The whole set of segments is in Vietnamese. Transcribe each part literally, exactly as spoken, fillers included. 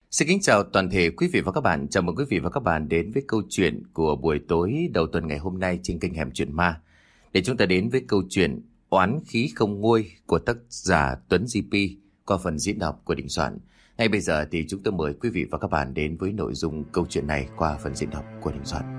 Xin kính chào toàn thể quý vị và các bạn. Chào mừng quý vị và các bạn đến với câu chuyện của buổi tối đầu tuần ngày hôm nay trên kênh Hẻm Chuyện Ma. Để chúng ta đến với câu chuyện Oán khí không nguôi của tác giả Tuấn gi pi qua phần diễn đọc của Đình Soạn. Ngay bây giờ thì chúng tôi mời quý vị và các bạn đến với nội dung câu chuyện này qua phần diễn đọc của Đình Soạn.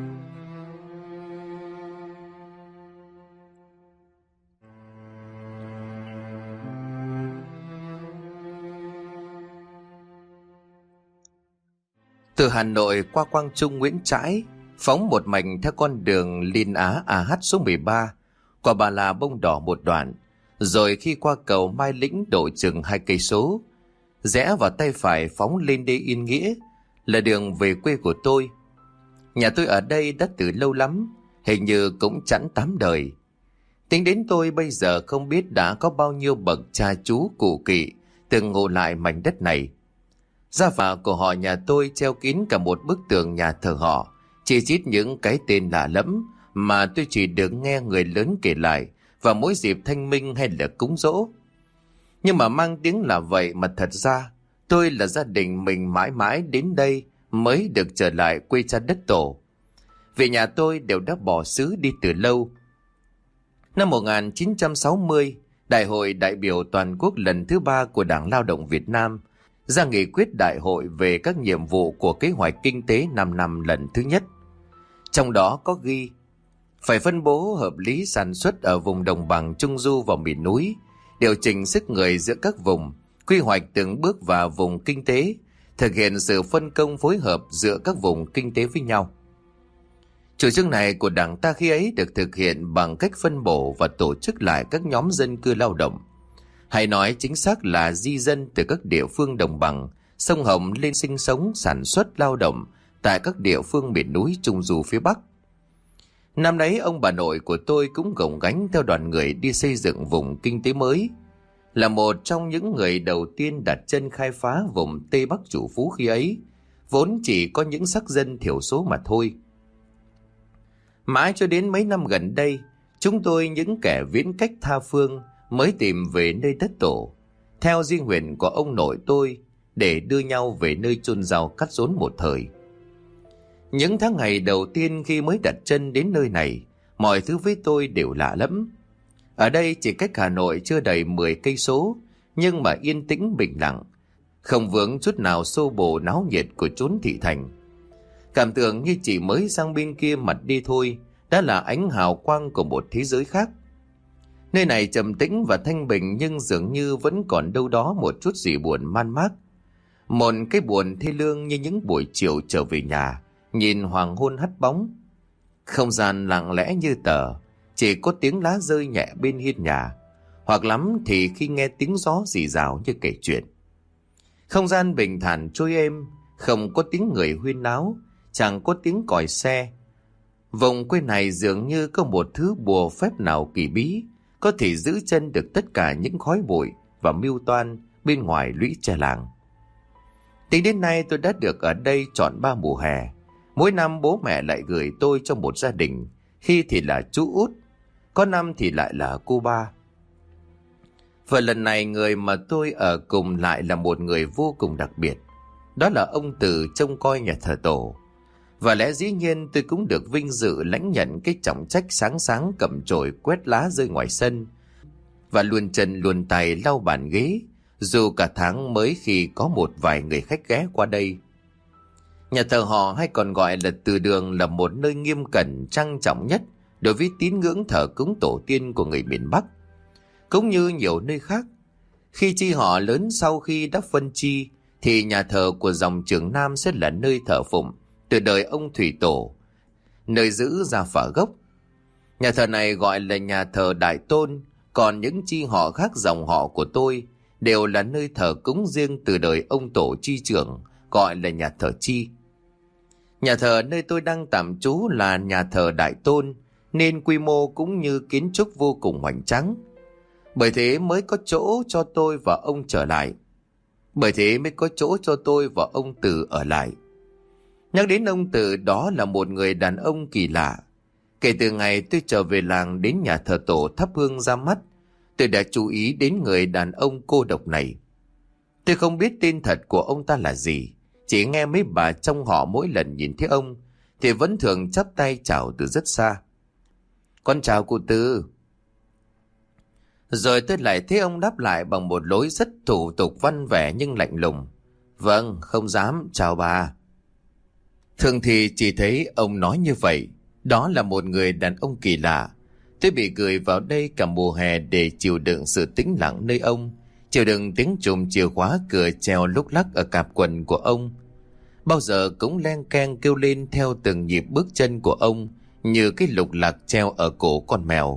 Từ Hà Nội qua Quang Trung Nguyễn Trãi, phóng một mạch theo con đường Liên Á a hát số mười ba, qua Ba La Bông Đỏ một đoạn, rồi khi qua cầu Mai Lĩnh độ chừng hai cây số, rẽ vào tay phải phóng lên đê Yên Nghĩa, là đường về quê của tôi. Nhà tôi ở đây đã từ lâu lắm, hình như cũng chẵn tám đời. Tính đến tôi bây giờ không biết đã có bao nhiêu bậc cha chú cụ kỵ từng ngụ lại mảnh đất này. Gia phả của họ nhà tôi treo kín cả một bức tường nhà thờ họ, chỉ chít những cái tên lạ lẫm mà tôi chỉ được nghe người lớn kể lại vào mỗi dịp thanh minh hay là cúng giỗ. Nhưng mà mang tiếng là vậy mà thật ra tôi là gia đình mình mãi mãi đến đây mới được trở lại quê cha đất tổ. Vì nhà tôi đều đã bỏ xứ đi từ lâu. Năm một nghìn chín trăm sáu mươi, Đại hội đại biểu toàn quốc lần thứ ba của Đảng Lao động Việt Nam ra nghị quyết đại hội về các nhiệm vụ của kế hoạch kinh tế năm năm lần thứ nhất. Trong đó có ghi phải phân bố hợp lý sản xuất ở vùng đồng bằng trung du và miền núi, điều chỉnh sức người giữa các vùng, quy hoạch từng bước vào vùng kinh tế, thực hiện sự phân công phối hợp giữa các vùng kinh tế với nhau. Chủ trương này của Đảng ta khi ấy được thực hiện bằng cách phân bổ và tổ chức lại các nhóm dân cư lao động, hay nói chính xác là di dân từ các địa phương đồng bằng, sông Hồng lên sinh sống, sản xuất, lao động tại các địa phương miền núi trung du phía Bắc. Năm đấy ông bà nội của tôi cũng gồng gánh theo đoàn người đi xây dựng vùng kinh tế mới, là một trong những người đầu tiên đặt chân khai phá vùng Tây Bắc chủ phú khi ấy, vốn chỉ có những sắc dân thiểu số mà thôi. Mãi cho đến mấy năm gần đây, chúng tôi những kẻ viễn cách tha phương mới tìm về nơi đất tổ, theo di nguyện của ông nội tôi, để đưa nhau về nơi chôn rau cắt rốn một thời. Những tháng ngày đầu tiên khi mới đặt chân đến nơi này, mọi thứ với tôi đều lạ lắm. Ở đây chỉ cách Hà Nội chưa đầy mười cây số, nhưng mà yên tĩnh bình lặng, không vướng chút nào xô bồ náo nhiệt của chốn thị thành. Cảm tưởng như chỉ mới sang bên kia mặt đi thôi, đã là ánh hào quang của một thế giới khác. Nơi này trầm tĩnh và thanh bình, nhưng dường như vẫn còn đâu đó một chút gì buồn man mác. Một cái buồn thê lương như những buổi chiều trở về nhà, nhìn hoàng hôn hắt bóng. Không gian lặng lẽ như tờ, chỉ có tiếng lá rơi nhẹ bên hiên nhà, hoặc lắm thì khi nghe tiếng gió rì rào như kể chuyện. Không gian bình thản trôi êm, không có tiếng người huyên náo, chẳng có tiếng còi xe. Vùng quê này dường như có một thứ bùa phép nào kỳ bí, có thể giữ chân được tất cả những khói bụi và mưu toan bên ngoài lũy tre làng. Tính đến nay tôi đã được ở đây trọn ba mùa hè. Mỗi năm bố mẹ lại gửi tôi cho một gia đình, khi thì là chú út, có năm thì lại là cô ba. Và lần này người mà tôi ở cùng lại là một người vô cùng đặc biệt. Đó là ông Từ trông coi nhà thờ tổ. Và lẽ dĩ nhiên tôi cũng được vinh dự lãnh nhận cái trọng trách sáng sáng cầm chổi quét lá rơi ngoài sân, và luồn chân luồn tay lau bàn ghế, dù cả tháng mới khi có một vài người khách ghé qua đây. Nhà thờ họ, hay còn gọi là từ đường, là một nơi nghiêm cẩn trang trọng nhất đối với tín ngưỡng thờ cúng tổ tiên của người miền Bắc. Cũng như nhiều nơi khác, khi chi họ lớn sau khi đã phân chi, thì nhà thờ của dòng Trường Nam sẽ là nơi thờ phụng từ đời ông Thủy Tổ, nơi giữ gia phả gốc. Nhà thờ này gọi là nhà thờ Đại Tôn, còn những chi họ khác dòng họ của tôi đều là nơi thờ cúng riêng từ đời ông Tổ Chi Trưởng, gọi là nhà thờ Chi. Nhà thờ nơi tôi đang tạm trú là nhà thờ Đại Tôn, nên quy mô cũng như kiến trúc vô cùng hoành tráng. Bởi thế mới có chỗ cho tôi và ông trở lại. Bởi thế mới có chỗ cho tôi và ông Từ ở lại. Nhắc đến ông Từ, đó là một người đàn ông kỳ lạ. Kể từ ngày tôi trở về làng đến nhà thờ tổ thắp hương ra mắt, tôi đã chú ý đến người đàn ông cô độc này. Tôi không biết tên thật của ông ta là gì, chỉ nghe mấy bà trong họ mỗi lần nhìn thấy ông thì vẫn thường chắp tay chào từ rất xa. Con chào cụ Tư. Rồi tôi lại thấy ông đáp lại bằng một lối rất thủ tục văn vẻ nhưng lạnh lùng. Vâng, không dám, chào bà. Thường thì chỉ thấy ông nói như vậy. Đó là một người đàn ông kỳ lạ. Tôi bị gửi vào đây cả mùa hè để chịu đựng sự tĩnh lặng nơi ông, chịu đựng tiếng chùm chìa khóa cửa treo lúc lắc ở cạp quần của ông. Bao giờ cũng len keng kêu lên theo từng nhịp bước chân của ông, như cái lục lạc treo ở cổ con mèo.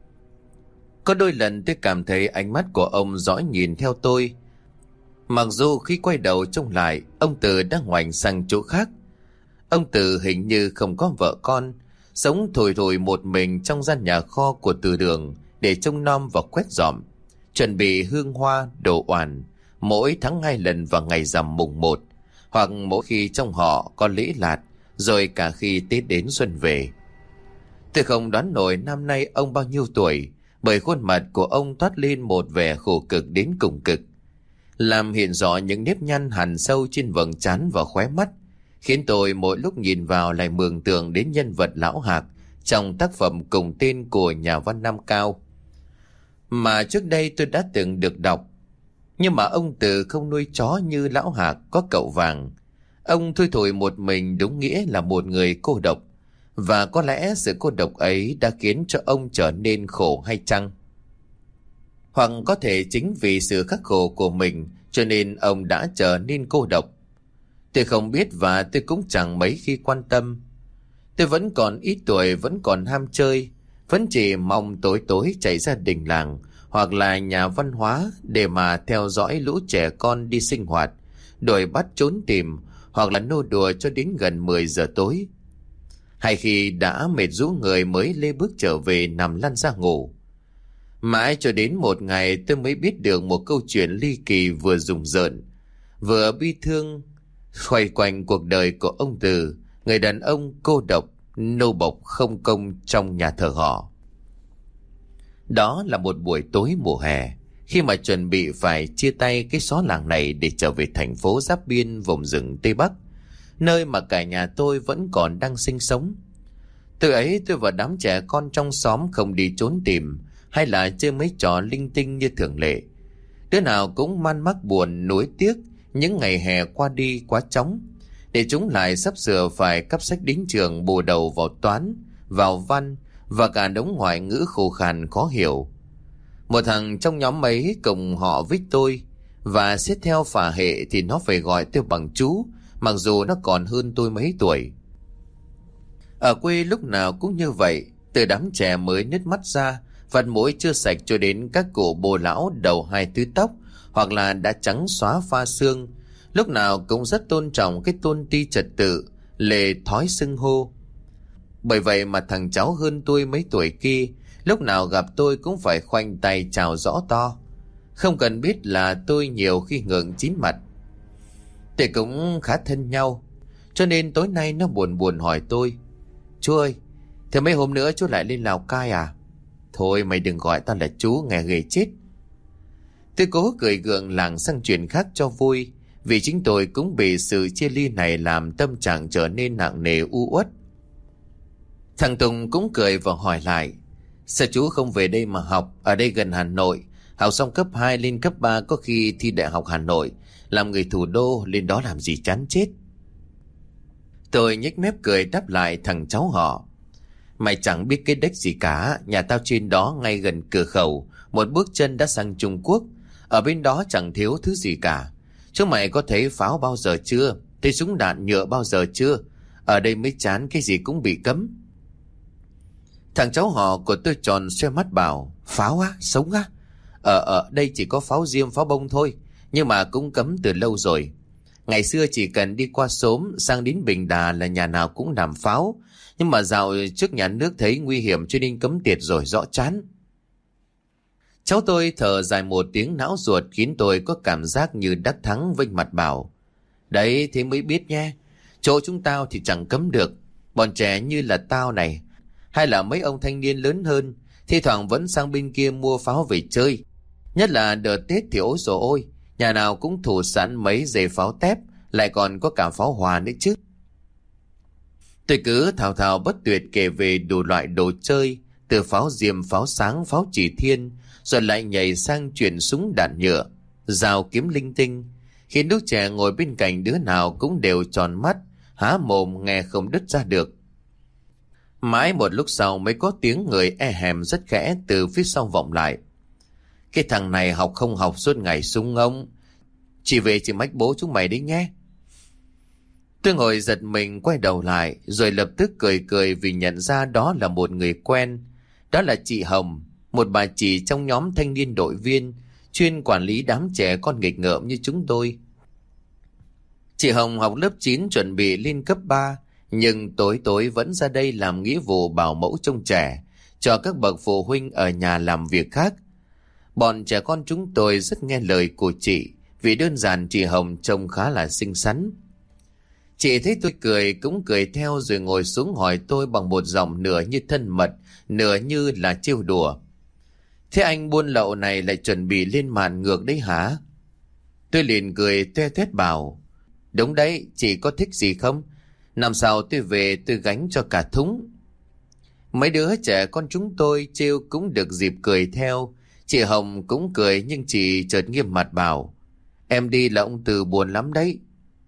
Có đôi lần tôi cảm thấy ánh mắt của ông dõi nhìn theo tôi. Mặc dù khi quay đầu trông lại, ông Từ đã ngoảnh sang chỗ khác. Ông Từ hình như không có vợ con, sống thủi thủi một mình trong gian nhà kho của Từ Đường để trông nom và quét dọn, chuẩn bị hương hoa, đồ oàn, mỗi tháng hai lần vào ngày rằm mùng một, hoặc mỗi khi trong họ có lễ lạt, rồi cả khi Tết đến xuân về. Tôi không đoán nổi năm nay ông bao nhiêu tuổi, bởi khuôn mặt của ông toát lên một vẻ khổ cực đến cùng cực, làm hiện rõ những nếp nhăn hằn sâu trên vầng trán và khóe mắt, khiến tôi mỗi lúc nhìn vào lại mường tượng đến nhân vật Lão Hạc trong tác phẩm cùng tên của nhà văn Nam Cao mà trước đây tôi đã từng được đọc. Nhưng mà ông Từ không nuôi chó như Lão Hạc có cậu vàng. Ông thui thủi một mình đúng nghĩa là một người cô độc, và có lẽ sự cô độc ấy đã khiến cho ông trở nên khổ hay chăng? Hoặc có thể chính vì sự khắc khổ của mình cho nên ông đã trở nên cô độc. Tôi không biết và tôi cũng chẳng mấy khi quan tâm. Tôi vẫn còn ít tuổi, vẫn còn ham chơi, vẫn chỉ mong tối tối chạy ra đình làng hoặc là nhà văn hóa để mà theo dõi lũ trẻ con đi sinh hoạt, đuổi bắt trốn tìm, hoặc là nô đùa cho đến gần mười giờ tối. Hay khi đã mệt rũ người mới lê bước trở về nằm lăn ra ngủ. Mãi cho đến một ngày tôi mới biết được một câu chuyện ly kỳ vừa rùng rợn, vừa bi thương, xoay quanh cuộc đời của ông Từ, người đàn ông cô độc, nô bộc không công trong nhà thờ họ. Đó là một buổi tối mùa hè, khi mà chuẩn bị phải chia tay cái xó làng này để trở về thành phố giáp biên vùng rừng Tây Bắc, nơi mà cả nhà tôi vẫn còn đang sinh sống. Từ ấy tôi và đám trẻ con trong xóm không đi trốn tìm hay là chơi mấy trò linh tinh như thường lệ. Đứa nào cũng man mác buồn nuối tiếc những ngày hè qua đi quá chóng, để chúng lại sắp sửa phải cắp sách đến trường bù đầu vào toán, vào văn và cả đống ngoại ngữ khô khan khó hiểu. Một thằng trong nhóm ấy cùng họ với tôi, và xét theo phả hệ thì nó phải gọi tôi bằng chú, mặc dù nó còn hơn tôi mấy tuổi. Ở quê lúc nào cũng như vậy, từ đám trẻ mới nứt mắt ra, vặt mũi chưa sạch cho đến các cụ bồ lão đầu hai tứ tóc, hoặc là đã trắng xóa pha xương, lúc nào cũng rất tôn trọng cái tôn ti trật tự, lề thói xưng hô. Bởi vậy mà thằng cháu hơn tôi mấy tuổi kia, lúc nào gặp tôi cũng phải khoanh tay chào rõ to. Không cần biết là tôi nhiều khi ngượng chín mặt. Thì cũng khá thân nhau, cho nên tối nay nó buồn buồn hỏi tôi: Chú ơi, thế mấy hôm nữa chú lại lên Lào Cai à? Thôi mày đừng gọi tao là chú, nghe ghê chết. Tôi cố cười gượng lảng sang chuyện khác cho vui, vì chính tôi cũng bị sự chia ly này làm tâm trạng trở nên nặng nề u uất. Thằng Tùng cũng cười và hỏi lại: Sao chú không về đây mà học? Ở đây gần Hà Nội, học xong cấp hai lên cấp ba có khi thi đại học Hà Nội, làm người thủ đô lên đó làm gì chán chết. Tôi nhếch mép cười đáp lại thằng cháu họ: Mày chẳng biết cái đếch gì cả, nhà tao trên đó ngay gần cửa khẩu, một bước chân đã sang Trung Quốc. Ở bên đó chẳng thiếu thứ gì cả. Chúng mày có thấy pháo bao giờ chưa? Thấy súng đạn nhựa bao giờ chưa? Ở đây mới chán, cái gì cũng bị cấm. Thằng cháu họ của tôi tròn xoe mắt bảo: Pháo á? Sống á? Ở ở đây chỉ có pháo diêm, pháo bông thôi, nhưng mà cũng cấm từ lâu rồi. Ngày xưa chỉ cần đi qua xóm sang đến Bình Đà là nhà nào cũng làm pháo, nhưng mà dạo trước nhà nước thấy nguy hiểm cho nên cấm tiệt rồi, rõ chán. Cháu tôi thở dài một tiếng não ruột khiến tôi có cảm giác như đắc thắng, vênh mặt bảo: Đấy, thế mới biết nhé. Chỗ chúng tao thì chẳng cấm được. Bọn trẻ như là tao này, hay là mấy ông thanh niên lớn hơn, thi thoảng vẫn sang bên kia mua pháo về chơi. Nhất là đợt Tết thì ối dồi ôi, Nhà nào cũng thủ sẵn mấy dây pháo tép, lại còn có cả pháo hoa nữa chứ. Tôi cứ thao thao bất tuyệt kể về đủ loại đồ chơi, từ pháo diêm, pháo sáng, pháo chỉ thiên, rồi lại nhảy sang chuyện súng đạn nhựa, dao kiếm linh tinh, khiến đứa trẻ ngồi bên cạnh đứa nào cũng đều tròn mắt, há mồm nghe không đứt ra được. Mãi một lúc sau mới có tiếng người e hèm rất khẽ từ phía sau vọng lại. Cái thằng này học không học suốt ngày súng ông, chỉ về chỉ mách bố chúng mày đấy nhé. Tôi ngồi giật mình quay đầu lại, rồi lập tức cười cười vì nhận ra đó là một người quen. Đó là chị Hồng, một bà chị trong nhóm thanh niên đội viên, chuyên quản lý đám trẻ con nghịch ngợm như chúng tôi. Chị Hồng học lớp chín chuẩn bị lên cấp ba, nhưng tối tối vẫn ra đây làm nghĩa vụ bảo mẫu trông trẻ, cho các bậc phụ huynh ở nhà làm việc khác. Bọn trẻ con chúng tôi rất nghe lời của chị, vì đơn giản chị Hồng trông khá là xinh xắn. Chị thấy tôi cười cũng cười theo, rồi ngồi xuống hỏi tôi bằng một giọng nửa như thân mật, nửa như là trêu đùa. Thế anh buôn lậu này lại chuẩn bị lên màn ngược đấy hả? Tôi liền cười toe toét bảo, đúng đấy, chị có thích gì không? Năm sau tôi về tôi gánh cho cả thúng. Mấy đứa trẻ con chúng tôi trêu cũng được dịp cười theo. Chị Hồng cũng cười, nhưng chị chợt nghiêm mặt bảo, em đi là ông Từ buồn lắm đấy.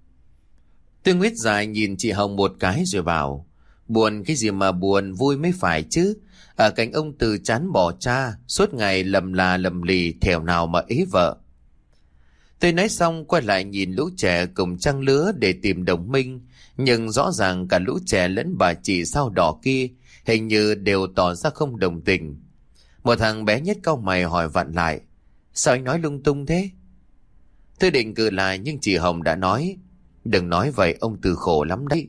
Tôi nguyết dài nhìn chị Hồng một cái rồi bảo, buồn cái gì mà buồn, vui mới phải chứ. Ở cạnh ông Từ chán bỏ cha, suốt ngày lầm là lầm lì, thèo nào mà ế vợ. Tôi nói xong quay lại nhìn lũ trẻ cùng trang lứa để tìm đồng minh, nhưng rõ ràng cả lũ trẻ lẫn bà chị sao đỏ kia hình như đều tỏ ra không đồng tình. Một thằng bé nhất cau mày hỏi vặn lại, sao anh nói lung tung thế? Tôi định cự lại nhưng chị Hồng đã nói, đừng nói vậy, ông Từ khổ lắm đấy.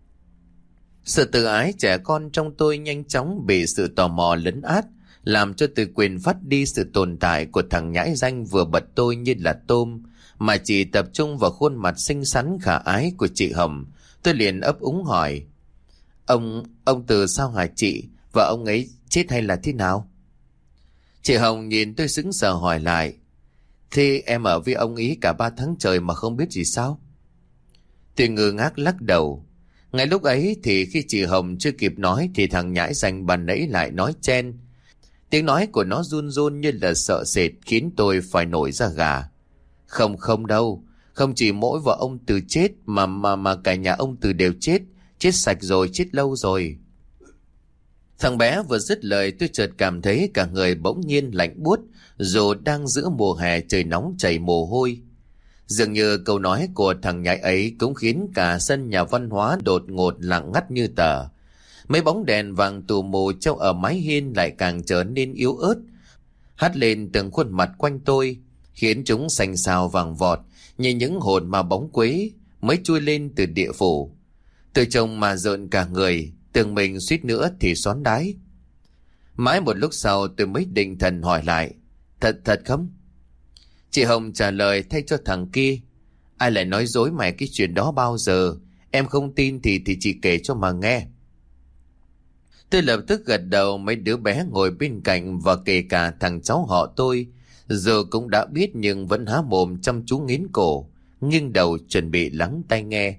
Sự tự ái trẻ con trong tôi nhanh chóng bị sự tò mò lấn át, làm cho tôi quên phát đi sự tồn tại của thằng nhãi danh vừa bật tôi như là tôm, mà chỉ tập trung vào khuôn mặt xinh xắn khả ái của chị Hồng. Tôi liền ấp úng hỏi, Ông, ông Từ sao hả chị? Và ông ấy chết hay là thế nào? Chị Hồng nhìn tôi sững sờ hỏi lại, thế em ở với ông ấy cả ba tháng trời mà không biết gì sao? Tôi ngơ ngác lắc đầu. Ngay lúc ấy thì khi chị Hồng chưa kịp nói thì thằng nhãi danh ban nãy lại nói chen. Tiếng nói của nó run run như là sợ sệt, khiến tôi phải nổi da gà. Không không đâu, không chỉ mỗi vợ ông Từ chết mà mà mà cả nhà ông Từ đều chết, chết sạch rồi, chết lâu rồi. Thằng bé vừa dứt lời tôi chợt cảm thấy cả người bỗng nhiên lạnh buốt, dù đang giữa mùa hè trời nóng chảy mồ hôi. Dường như câu nói của thằng nhãi ấy cũng khiến cả sân nhà văn hóa đột ngột lặng ngắt như tờ. Mấy bóng đèn vàng tù mù treo ở mái hiên lại càng trở nên yếu ớt, hắt lên từng khuôn mặt quanh tôi, khiến chúng xanh xao vàng vọt như những hồn ma bóng quế mới chui lên từ địa phủ. Tôi trông mà rợn cả người, tưởng mình suýt nữa thì xoắn đái. Mãi một lúc sau tôi mới định thần hỏi lại, Thật thật không? Chị Hồng trả lời thay cho thằng kia, ai lại nói dối mày cái chuyện đó bao giờ? Em không tin thì thì chị kể cho mà nghe. Tôi lập tức gật đầu. Mấy đứa bé ngồi bên cạnh và kể cả thằng cháu họ tôi, giờ cũng đã biết nhưng vẫn há mồm chăm chú nghiến cổ, nghiêng đầu chuẩn bị lắng tai nghe.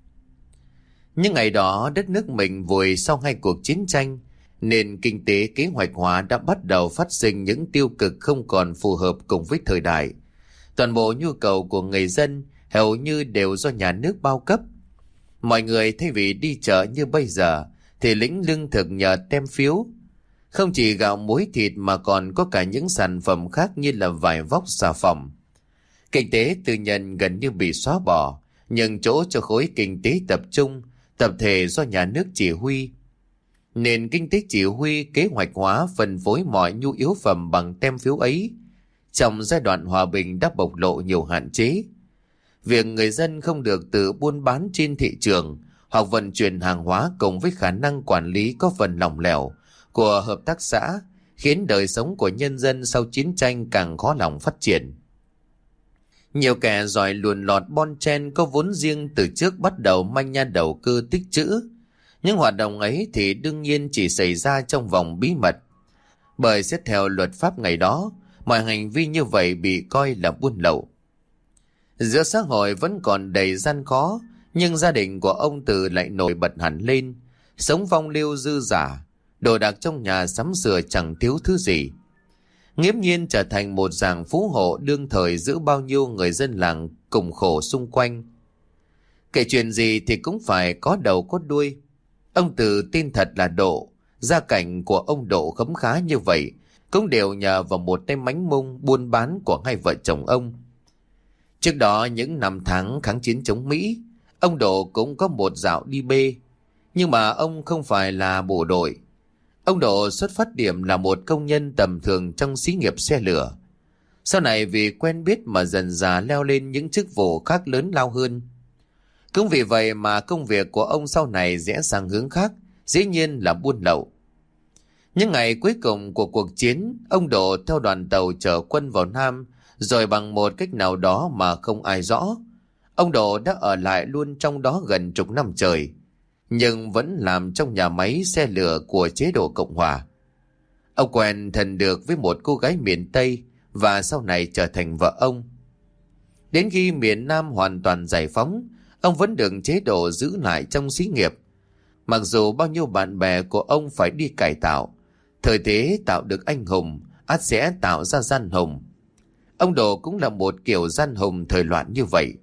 Những ngày đó đất nước mình vùi sau hai cuộc chiến tranh, nền kinh tế kế hoạch hóa đã bắt đầu phát sinh những tiêu cực không còn phù hợp cùng với thời đại. Toàn bộ nhu cầu của người dân hầu như đều do nhà nước bao cấp. Mọi người thay vì đi chợ như bây giờ thì lĩnh lương thực nhờ tem phiếu. Không chỉ gạo muối thịt mà còn có cả những sản phẩm khác như là vải vóc, xà phòng. Kinh tế tư nhân gần như bị xóa bỏ, nhưng chỗ cho khối kinh tế tập trung, tập thể do nhà nước chỉ huy. Nền kinh tế chỉ huy kế hoạch hóa phân phối mọi nhu yếu phẩm bằng tem phiếu ấy, trong giai đoạn hòa bình đã bộc lộ nhiều hạn chế. Việc người dân không được tự buôn bán trên thị trường hoặc vận chuyển hàng hóa cùng với khả năng quản lý có phần lỏng lẻo của hợp tác xã khiến đời sống của nhân dân sau chiến tranh càng khó lòng phát triển. Nhiều kẻ giỏi luồn lọt bon chen có vốn riêng từ trước bắt đầu manh nha đầu cơ tích trữ. Những hoạt động ấy thì đương nhiên chỉ xảy ra trong vòng bí mật, bởi xét theo luật pháp ngày đó, mọi hành vi như vậy bị coi là buôn lậu. Giữa xã hội vẫn còn đầy gian khó, nhưng gia đình của ông Từ lại nổi bật hẳn lên, sống phong lưu dư dả, đồ đạc trong nhà sắm sửa chẳng thiếu thứ gì. Nghiễm nhiên trở thành một dạng phú hộ đương thời giữa bao nhiêu người dân làng cùng khổ xung quanh. Kể chuyện gì thì cũng phải có đầu có đuôi. Ông Từ tên thật là Độ. Gia cảnh của ông Độ khấm khá như vậy cũng đều nhờ vào một tay mánh mung buôn bán của hai vợ chồng ông. Trước đó những năm tháng kháng chiến chống Mỹ, ông Độ cũng có một dạo đi bê, nhưng mà ông không phải là bộ đội. Ông Độ xuất phát điểm là một công nhân tầm thường trong xí nghiệp xe lửa. Sau này vì quen biết mà dần dà leo lên những chức vụ khác lớn lao hơn. Cũng vì vậy mà công việc của ông sau này rẽ sang hướng khác, dĩ nhiên là buôn lậu. Những ngày cuối cùng của cuộc chiến, ông Độ theo đoàn tàu chở quân vào Nam, rồi bằng một cách nào đó mà không ai rõ, ông Độ đã ở lại luôn trong đó gần chục năm trời, nhưng vẫn làm trong nhà máy xe lửa của chế độ Cộng Hòa. Ông quen thân được với một cô gái miền Tây và sau này trở thành vợ ông. Đến khi miền Nam hoàn toàn giải phóng, ông vẫn được chế độ giữ lại trong xí nghiệp. Mặc dù bao nhiêu bạn bè của ông phải đi cải tạo, thời thế tạo được anh hùng, ắt sẽ tạo ra gian hùng. Ông Độ cũng là một kiểu gian hùng thời loạn như vậy.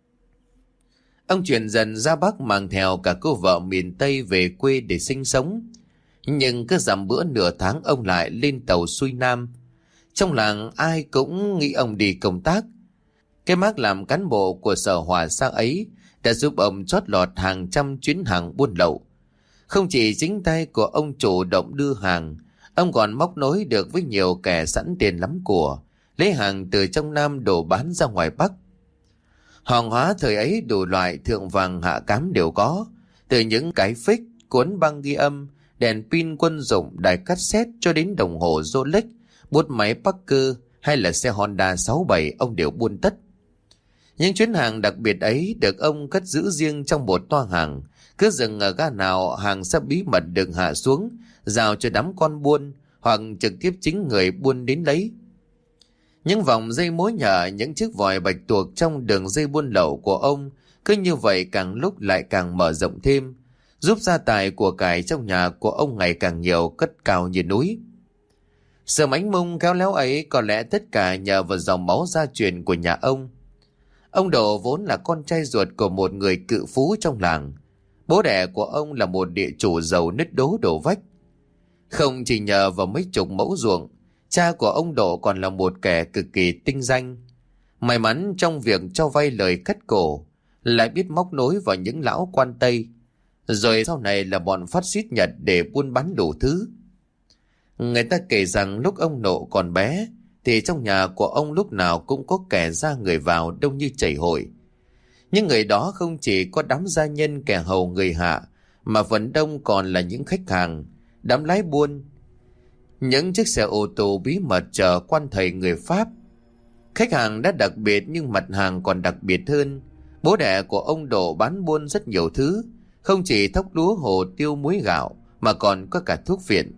Ông chuyển dần ra Bắc mang theo cả cô vợ miền Tây về quê để sinh sống. Nhưng cứ dằm bữa nửa tháng ông lại lên tàu xuôi Nam. Trong làng ai cũng nghĩ ông đi công tác. Cái mác làm cán bộ của sở Hòa Sa ấy đã giúp ông chót lọt hàng trăm chuyến hàng buôn lậu. Không chỉ chính tay của ông chủ động đưa hàng, ông còn móc nối được với nhiều kẻ sẵn tiền lắm của, lấy hàng từ trong Nam đổ bán ra ngoài Bắc. Hàng hóa thời ấy đủ loại thượng vàng hạ cám đều có, từ những cái phích, cuốn băng ghi âm, đèn pin quân dụng, đài cassette cho đến đồng hồ Rolex, bút máy Parker hay là xe Honda sáu bảy ông đều buôn tất. Những chuyến hàng đặc biệt ấy được ông cất giữ riêng trong một toa hàng, cứ dừng ở ga nào hàng sẽ bí mật được hạ xuống, giao cho đám con buôn hoặc trực tiếp chính người buôn đến lấy. Những vòng dây mối nhợ, những chiếc vòi bạch tuộc trong đường dây buôn lậu của ông cứ như vậy càng lúc lại càng mở rộng thêm, giúp gia tài của cải trong nhà của ông ngày càng nhiều, cất cao như núi. Sự mánh mung khéo léo ấy có lẽ tất cả nhờ vào dòng máu gia truyền của nhà ông. Ông Độ vốn là con trai ruột của một người cự phú trong làng. Bố đẻ của ông là một địa chủ giàu nứt đố đổ vách. Không chỉ nhờ vào mấy chục mẫu ruộng, cha của ông Độ còn là một kẻ cực kỳ tinh danh. May mắn trong việc cho vay lời cắt cổ, lại biết móc nối vào những lão quan Tây, rồi sau này là bọn phát xít Nhật để buôn bán đủ thứ. Người ta kể rằng lúc ông Độ còn bé, thì trong nhà của ông lúc nào cũng có kẻ ra người vào đông như chảy hội. Những người đó không chỉ có đám gia nhân kẻ hầu người hạ, mà phần đông còn là những khách hàng, đám lái buôn, những chiếc xe ô tô bí mật chở quan thầy người Pháp. Khách hàng đã đặc biệt nhưng mặt hàng còn đặc biệt hơn. Bố đẻ của ông Độ bán buôn rất nhiều thứ, không chỉ thóc lúa hồ tiêu muối gạo mà còn có cả thuốc phiện.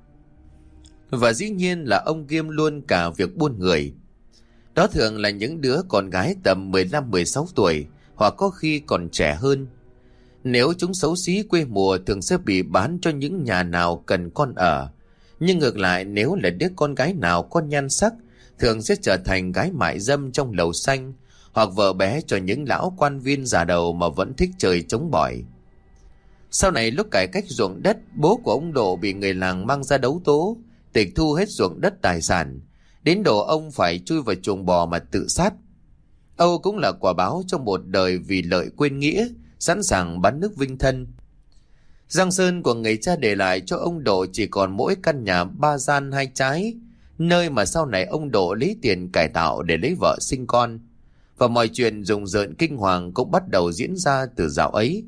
Và dĩ nhiên là ông kiêm luôn cả việc buôn người. Đó thường là những đứa con gái tầm mười lăm mười sáu tuổi, hoặc có khi còn trẻ hơn. Nếu chúng xấu xí quê mùa thường sẽ bị bán cho những nhà nào cần con ở. Nhưng ngược lại, nếu là đứa con gái nào có nhan sắc, thường sẽ trở thành gái mại dâm trong lầu xanh, hoặc vợ bé cho những lão quan viên già đầu mà vẫn thích chơi chống bỏi. Sau này lúc cải cách ruộng đất, bố của ông Độ bị người làng mang ra đấu tố, tịch thu hết ruộng đất tài sản, đến độ ông phải chui vào chuồng bò mà tự sát. Âu cũng là quả báo cho một đời vì lợi quên nghĩa, sẵn sàng bán nước vinh thân. Giang sơn của người cha để lại cho ông Độ chỉ còn mỗi căn nhà ba gian hai trái, nơi mà sau này ông Độ lấy tiền cải tạo để lấy vợ sinh con. Và mọi chuyện rùng rợn kinh hoàng cũng bắt đầu diễn ra từ dạo ấy.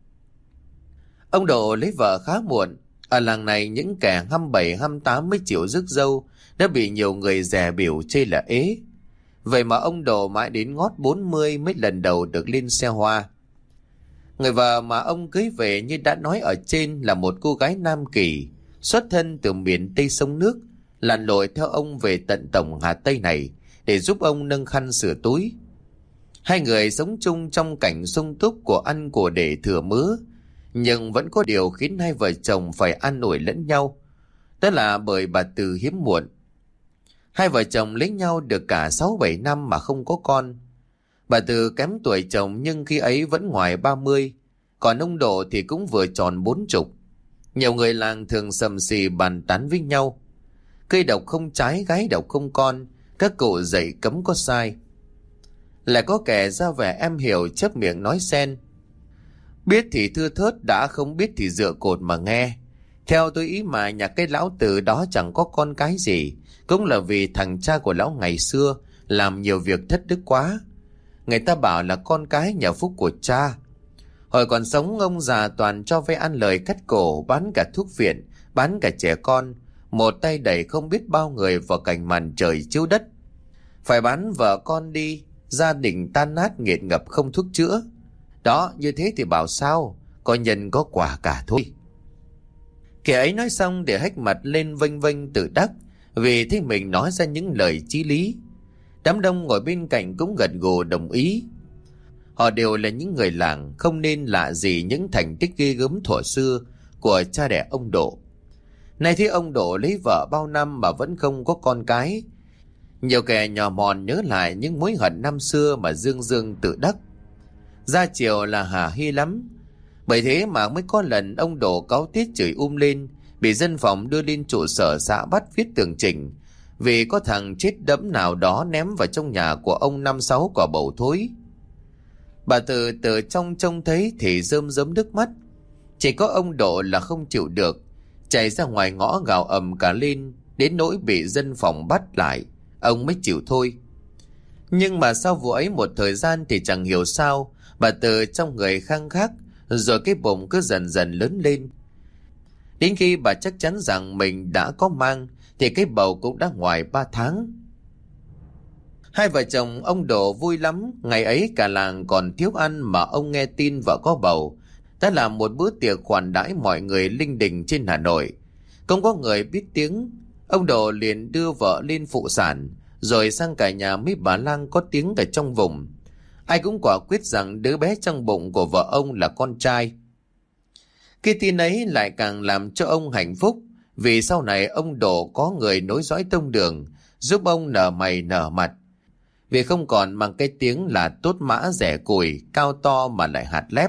Ông Độ lấy vợ khá muộn. Ở làng này những kẻ hăm bảy hăm tám mới chịu rước dâu đã bị nhiều người dè biểu chê là ế. Vậy mà ông Độ mãi đến ngót bốn mươi mới lần đầu được lên xe hoa. Người vợ mà ông cưới về như đã nói ở trên là một cô gái Nam Kỳ, xuất thân từ miền Tây sông nước, lặn lội theo ông về tận tổng Hà Tây này để giúp ông nâng khăn sửa túi. Hai người sống chung trong cảnh sung túc của ăn của để thừa mứa, nhưng vẫn có điều khiến hai vợ chồng phải an ủi lẫn nhau. Đó là bởi bà Từ hiếm muộn. Hai vợ chồng lấy nhau được cả sáu bảy năm mà không có con. Bà Từ kém tuổi chồng nhưng khi ấy vẫn ngoài ba mươi, còn ông Độ thì cũng vừa tròn bốn chục. Nhiều người làng thường sầm xì bàn tán với nhau. Cây độc không trái, gái độc không con, các cụ dạy cấm có sai. Lại có kẻ ra vẻ em hiểu chớp miệng nói xen. Biết thì thưa thớt, đã không biết thì dựa cột mà nghe. Theo tôi ý mà nhà cái lão Từ đó chẳng có con cái gì, cũng là vì thằng cha của lão ngày xưa làm nhiều việc thất đức quá. Người ta bảo là con cái nhà phúc của cha. Hồi còn sống ông già toàn cho vay ăn lời cắt cổ, bán cả thuốc viện, bán cả trẻ con, một tay đẩy không biết bao người vào cảnh màn trời chiếu đất. Phải bán vợ con đi, gia đình tan nát nghiệt ngập không thuốc chữa. Đó, như thế thì bảo sao, có nhân có quả cả thôi. Kẻ ấy nói xong để hách mặt lên vênh vênh tự đắc, vì thấy mình nói ra những lời chí lý. Đám đông ngồi bên cạnh cũng gật gù đồng ý. Họ đều là những người làng, không nên lạ gì những thành tích ghê gớm thuở xưa của cha đẻ ông Độ. Nay thấy ông Độ lấy vợ bao năm mà vẫn không có con cái, nhiều kẻ nhỏ mòn nhớ lại những mối hận năm xưa mà dương dương tự đắc. Ra chiều là hả hê lắm. Bởi thế mà mới có lần ông Độ cáu tiết chửi um lên, bị dân phòng đưa lên trụ sở xã bắt viết tường trình, vì có thằng chết đẫm nào đó ném vào trong nhà của ông năm sáu quả bầu thối. Bà Từ từ trong trông thấy thì rơm rớm nước mắt. Chỉ có ông Độ là không chịu được, chạy ra ngoài ngõ gào ầm cả lên, đến nỗi bị dân phòng bắt lại, ông mới chịu thôi. Nhưng mà sau vụ ấy một thời gian thì chẳng hiểu sao bà Từ trong người khăng khắc, rồi cái bụng cứ dần dần lớn lên. Đến khi bà chắc chắn rằng mình đã có mang thì cái bầu cũng đã ngoài ba tháng. Hai vợ chồng ông Độ vui lắm. Ngày ấy cả làng còn thiếu ăn mà ông nghe tin vợ có bầu đã làm một bữa tiệc khoản đãi mọi người linh đình trên Hà Nội. Không có người biết tiếng, ông Độ liền đưa vợ lên phụ sản, rồi sang cả nhà mấy bà lang có tiếng ở trong vùng. Ai cũng quả quyết rằng đứa bé trong bụng của vợ ông là con trai. Cái tin ấy lại càng làm cho ông hạnh phúc, vì sau này ông Độ có người nối dõi tông đường, giúp ông nở mày nở mặt. Vì không còn mang cái tiếng là tốt mã rẻ củi, cao to mà lại hạt lép.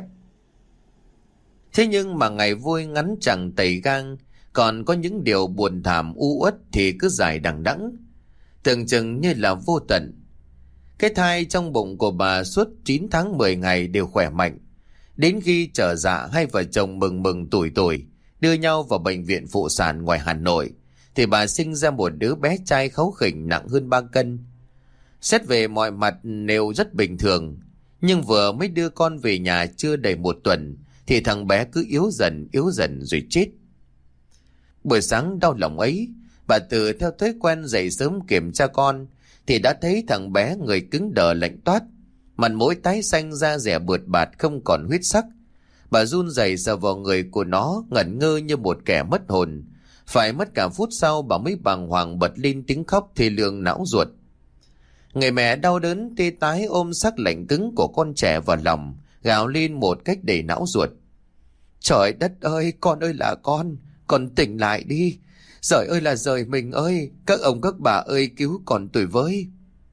Thế nhưng mà ngày vui ngắn chẳng tẩy gang, còn có những điều buồn thảm u uất thì cứ dài đằng đẵng, tưởng chừng như là vô tận. Cái thai trong bụng của bà suốt chín tháng mười ngày đều khỏe mạnh. Đến khi trở dạ, hai vợ chồng mừng mừng tủi tủi đưa nhau vào bệnh viện phụ sản ngoài Hà Nội, thì bà sinh ra một đứa bé trai kháu khỉnh nặng hơn ba cân. Xét về mọi mặt đều rất bình thường, nhưng vừa mới đưa con về nhà chưa đầy một tuần thì thằng bé cứ yếu dần yếu dần rồi chết. Buổi sáng đau lòng ấy, bà Từ theo thói quen dậy sớm kiểm tra con thì đã thấy thằng bé người cứng đờ lạnh toát, mặt mũi tái xanh, da dẻ bượt bạt không còn huyết sắc. Bà run rẩy sờ vào người của nó, ngẩn ngơ như một kẻ mất hồn. Phải mất cả phút sau bà mới bàng hoàng bật lên tiếng khóc thê lương não ruột. Người mẹ đau đớn tê tái ôm xác lạnh cứng của con trẻ vào lòng, gào lên một cách đầy não ruột. Trời đất ơi, con ơi là con, con tỉnh lại đi. Giời ơi là giời mình ơi, các ông các bà ơi cứu con tôi với.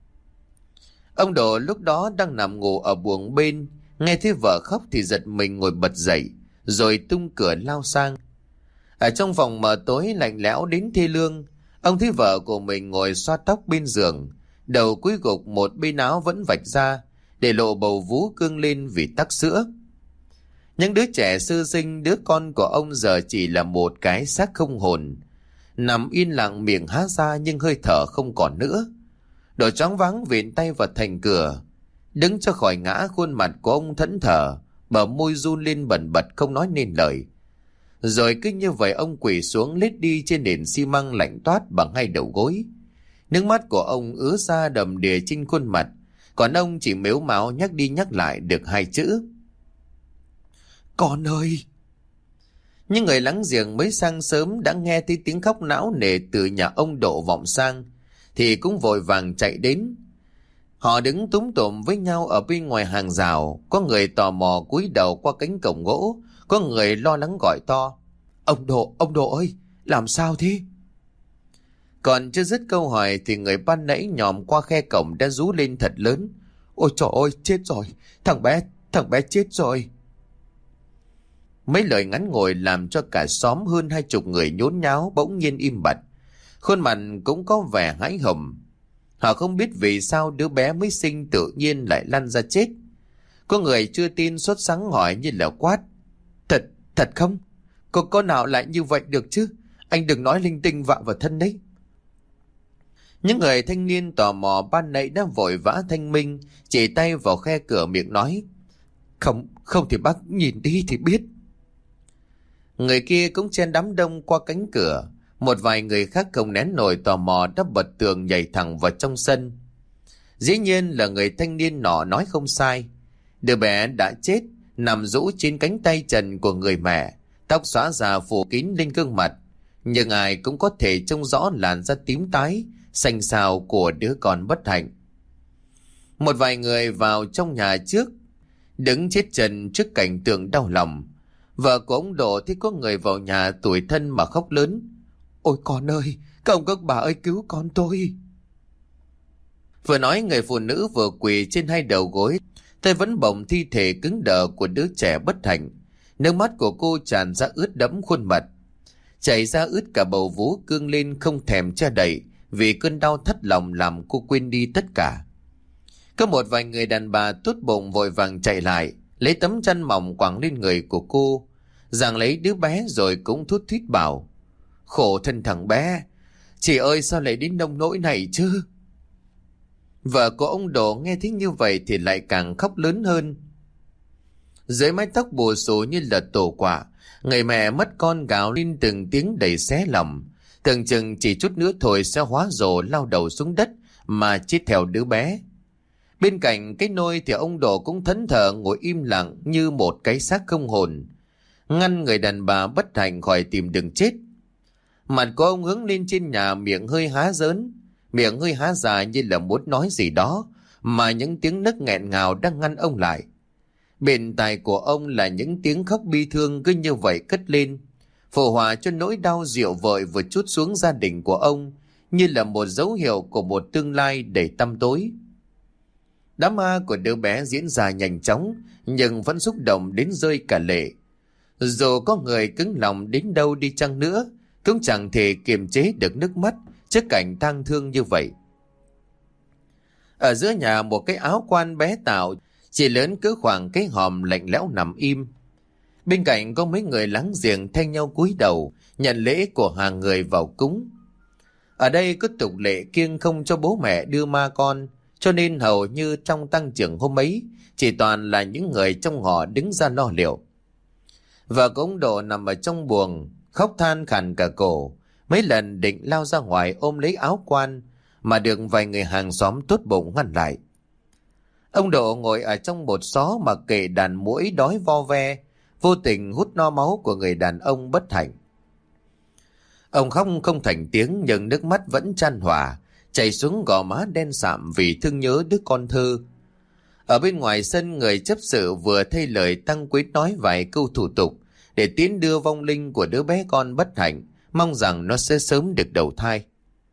Ông Độ lúc đó đang nằm ngủ ở buồng bên, nghe thấy vợ khóc thì giật mình ngồi bật dậy, rồi tung cửa lao sang. Ở trong phòng mờ tối lạnh lẽo đến thê lương, ông thấy vợ của mình ngồi xoa tóc bên giường, đầu cúi gục, một bên áo vẫn vạch ra, để lộ bầu vú cương lên vì tắc sữa. Những đứa trẻ sơ sinh, đứa con của ông giờ chỉ là một cái xác không hồn, nằm yên lặng, miệng há ra nhưng hơi thở không còn nữa. Độ choáng váng vịn tay vào thành cửa, đứng cho khỏi ngã. Khuôn mặt của ông thẫn thờ, bờ môi run lên bần bật không nói nên lời. Rồi cứ như vậy ông quỳ xuống lết đi trên nền xi măng lạnh toát bằng hai đầu gối. Nước mắt của ông ứa ra đầm đìa trên khuôn mặt, còn ông chỉ mếu máo nhắc đi nhắc lại được hai chữ: Con ơi! Những người láng giềng mới sang sớm đã nghe thấy tiếng khóc não nề từ nhà ông Độ vọng sang, thì cũng vội vàng chạy đến. Họ đứng túm tụm với nhau ở bên ngoài hàng rào. Có người tò mò cúi đầu qua cánh cổng gỗ. Có người lo lắng gọi to: Ông Độ, ông Độ ơi, làm sao thế? Còn chưa dứt câu hỏi thì người ban nãy nhòm qua khe cổng đã rú lên thật lớn: Ôi trời ơi, chết rồi, thằng bé, thằng bé chết rồi. Mấy lời ngắn ngồi làm cho cả xóm hơn hai chục người nhốn nháo bỗng nhiên im bặt. Khuôn mặt cũng có vẻ hãi hùng. Họ không biết vì sao đứa bé mới sinh tự nhiên lại lăn ra chết. Có người chưa tin sốt sắng hỏi như là quát: Thật, thật không? Có, có nào lại như vậy được chứ? Anh đừng nói linh tinh vạ vào thân đấy. Những người thanh niên tò mò ban nãy đã vội vã thanh minh, chỉ tay vào khe cửa miệng nói: Không, không thì bác nhìn đi thì biết. Người kia cũng chen đám đông qua cánh cửa. Một vài người khác không nén nổi tò mò đã bật tường nhảy thẳng vào trong sân. Dĩ nhiên là người thanh niên nọ nói không sai. Đứa bé đã chết, nằm rũ trên cánh tay trần của người mẹ, tóc xõa già phủ kín lên gương mặt. Nhưng ai cũng có thể trông rõ làn da tím tái, xanh xao của đứa con bất hạnh. Một vài người vào trong nhà trước, đứng chết chân trước cảnh tượng đau lòng. Vợ của ông Độ thì có người vào nhà tủi thân mà khóc lớn: Ôi con ơi, các ông các bà ơi, cứu con tôi. Vừa nói, người phụ nữ vừa quỳ trên hai đầu gối, tay vẫn bồng thi thể cứng đờ của đứa trẻ bất hạnh. Nước mắt của cô tràn ra ướt đẫm khuôn mặt, chảy ra ướt cả bầu vú cương lên không thèm che đậy, vì cơn đau thắt lòng làm cô quên đi tất cả. Có một vài người đàn bà tốt bụng vội vàng chạy lại, lấy tấm chăn mỏng quàng lên người của cô, giằng lấy đứa bé rồi cũng thút thít bảo: Khổ thân thằng bé, chị ơi sao lại đến nông nỗi này chứ? Vợ của ông Độ nghe thấy như vậy thì lại càng khóc lớn hơn. Dưới mái tóc bù xù như là tổ quả, người mẹ mất con gào lên từng tiếng đầy xé lòng, tưởng chừng chỉ chút nữa thôi sẽ hóa rồ lao đầu xuống đất mà chết theo đứa bé. Bên cạnh cái nôi thì ông Độ cũng thẫn thờ ngồi im lặng như một cái xác không hồn, ngăn người đàn bà bất hạnh khỏi tìm đường chết. Mặt của ông hướng lên trên nhà, miệng hơi há dớn, miệng hơi há dài như là muốn nói gì đó, mà những tiếng nấc nghẹn ngào đang ngăn ông lại. Bên tai của ông là những tiếng khóc bi thương cứ như vậy cất lên, phù hòa cho nỗi đau dịu vợi vừa trút xuống gia đình của ông, như là một dấu hiệu của một tương lai đầy tăm tối. Đám ma của đứa bé diễn ra nhanh chóng, nhưng vẫn xúc động đến rơi cả lệ. Dù có người cứng lòng đến đâu đi chăng nữa, cũng chẳng thể kiềm chế được nước mắt trước cảnh tang thương như vậy. Ở giữa nhà, một cái áo quan bé tạo, chỉ lớn cỡ khoảng cái hòm lạnh lẽo nằm im. Bên cạnh có mấy người láng giềng thay nhau cúi đầu nhận lễ của hàng người vào cúng. Ở đây có tục lệ kiêng không cho bố mẹ đưa ma con, cho nên hầu như trong tang chưởng hôm ấy chỉ toàn là những người trong họ đứng ra lo liệu. Vợ của ông Độ nằm ở trong buồng, khóc than khàn cả cổ, mấy lần định lao ra ngoài ôm lấy áo quan, mà được vài người hàng xóm tốt bụng ngăn lại. Ông Độ ngồi ở trong một xó mà kệ đàn muỗi đói vo ve, vô tình hút no máu của người đàn ông bất hạnh. Ông khóc không thành tiếng, nhưng nước mắt vẫn chan hòa, chảy xuống gò má đen sạm vì thương nhớ đứa con thơ. Ở bên ngoài sân, người chấp sự vừa thay lời tăng quý nói vài câu thủ tục để tiến đưa vong linh của đứa bé con bất hạnh, mong rằng nó sẽ sớm được đầu thai.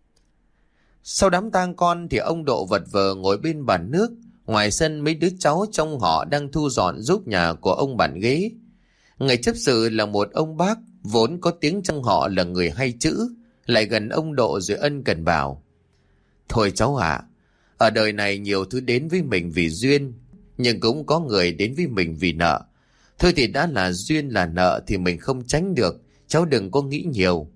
Sau đám tang con thì ông Độ vật vờ ngồi bên bàn nước. Ngoài sân, mấy đứa cháu trong họ đang thu dọn giúp nhà của ông bàn ghế. Người chấp sự là một ông bác, vốn có tiếng trong họ là người hay chữ, lại gần ông Độ rồi ân cần bảo: Thôi cháu ạ, ở đời này nhiều thứ đến với mình vì duyên, nhưng cũng có người đến với mình vì nợ. Thôi thì đã là duyên là nợ thì mình không tránh được, cháu đừng có nghĩ nhiều.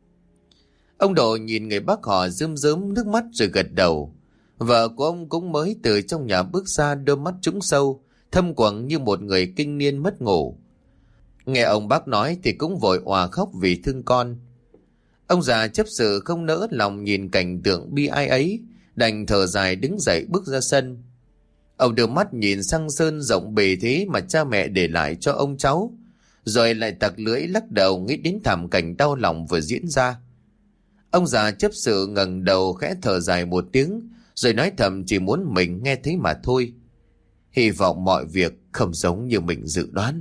Ông Độ nhìn người bác họ rơm rớm nước mắt rồi gật đầu. Vợ của ông cũng mới từ trong nhà bước ra, đôi mắt trũng sâu, thâm quầng như một người kinh niên mất ngủ. Nghe ông bác nói thì cũng vội òa khóc vì thương con. Ông già chấp sự không nỡ lòng nhìn cảnh tượng bi ai ấy, đành thở dài đứng dậy bước ra sân. Ông đưa mắt nhìn sang sơn rộng bề thế mà cha mẹ để lại cho ông cháu, rồi lại tặc lưỡi lắc đầu nghĩ đến thảm cảnh đau lòng vừa diễn ra. Ông già chấp sự ngẩng đầu khẽ thở dài một tiếng, rồi nói thầm chỉ muốn mình nghe thấy mà thôi. Hy vọng mọi việc không giống như mình dự đoán.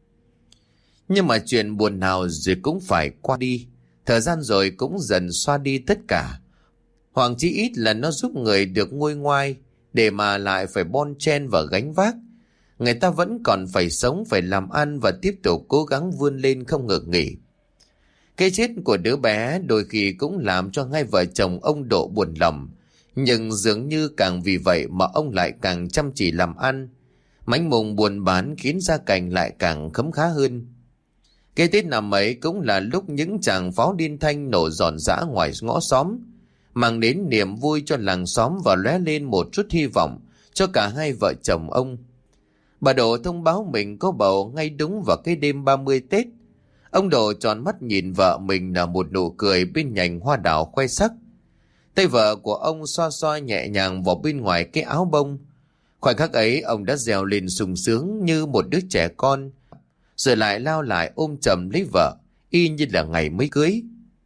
Nhưng mà chuyện buồn nào rồi cũng phải qua đi. Thời gian rồi cũng dần xoa đi tất cả. Hoặc chí ít là nó giúp người được nguôi ngoai, để mà lại phải bon chen và gánh vác. Người ta vẫn còn phải sống, phải làm ăn và tiếp tục cố gắng vươn lên không ngừng nghỉ. Cái chết của đứa bé đôi khi cũng làm cho hai vợ chồng ông Độ buồn lòng. Nhưng dường như càng vì vậy mà ông lại càng chăm chỉ làm ăn. Mánh mùng buôn bán khiến gia cảnh lại càng khấm khá hơn. Cái Tết năm ấy cũng là lúc những chàng pháo điên thanh nổ ròn rã ngoài ngõ xóm, mang đến niềm vui cho làng xóm và lóe lên một chút hy vọng cho cả hai vợ chồng ông. Bà Độ thông báo mình có bầu ngay đúng vào cái đêm ba mươi Tết. Ông Độ tròn mắt nhìn vợ mình là một nụ cười bên nhành hoa đào khoe sắc. Tay vợ của ông xoa xoa nhẹ nhàng vào bên ngoài cái áo bông. Khoảnh khắc ấy ông đã reo lên sung sướng như một đứa trẻ con, rồi lại lao lại ôm chầm lấy vợ, y như là ngày mới cưới.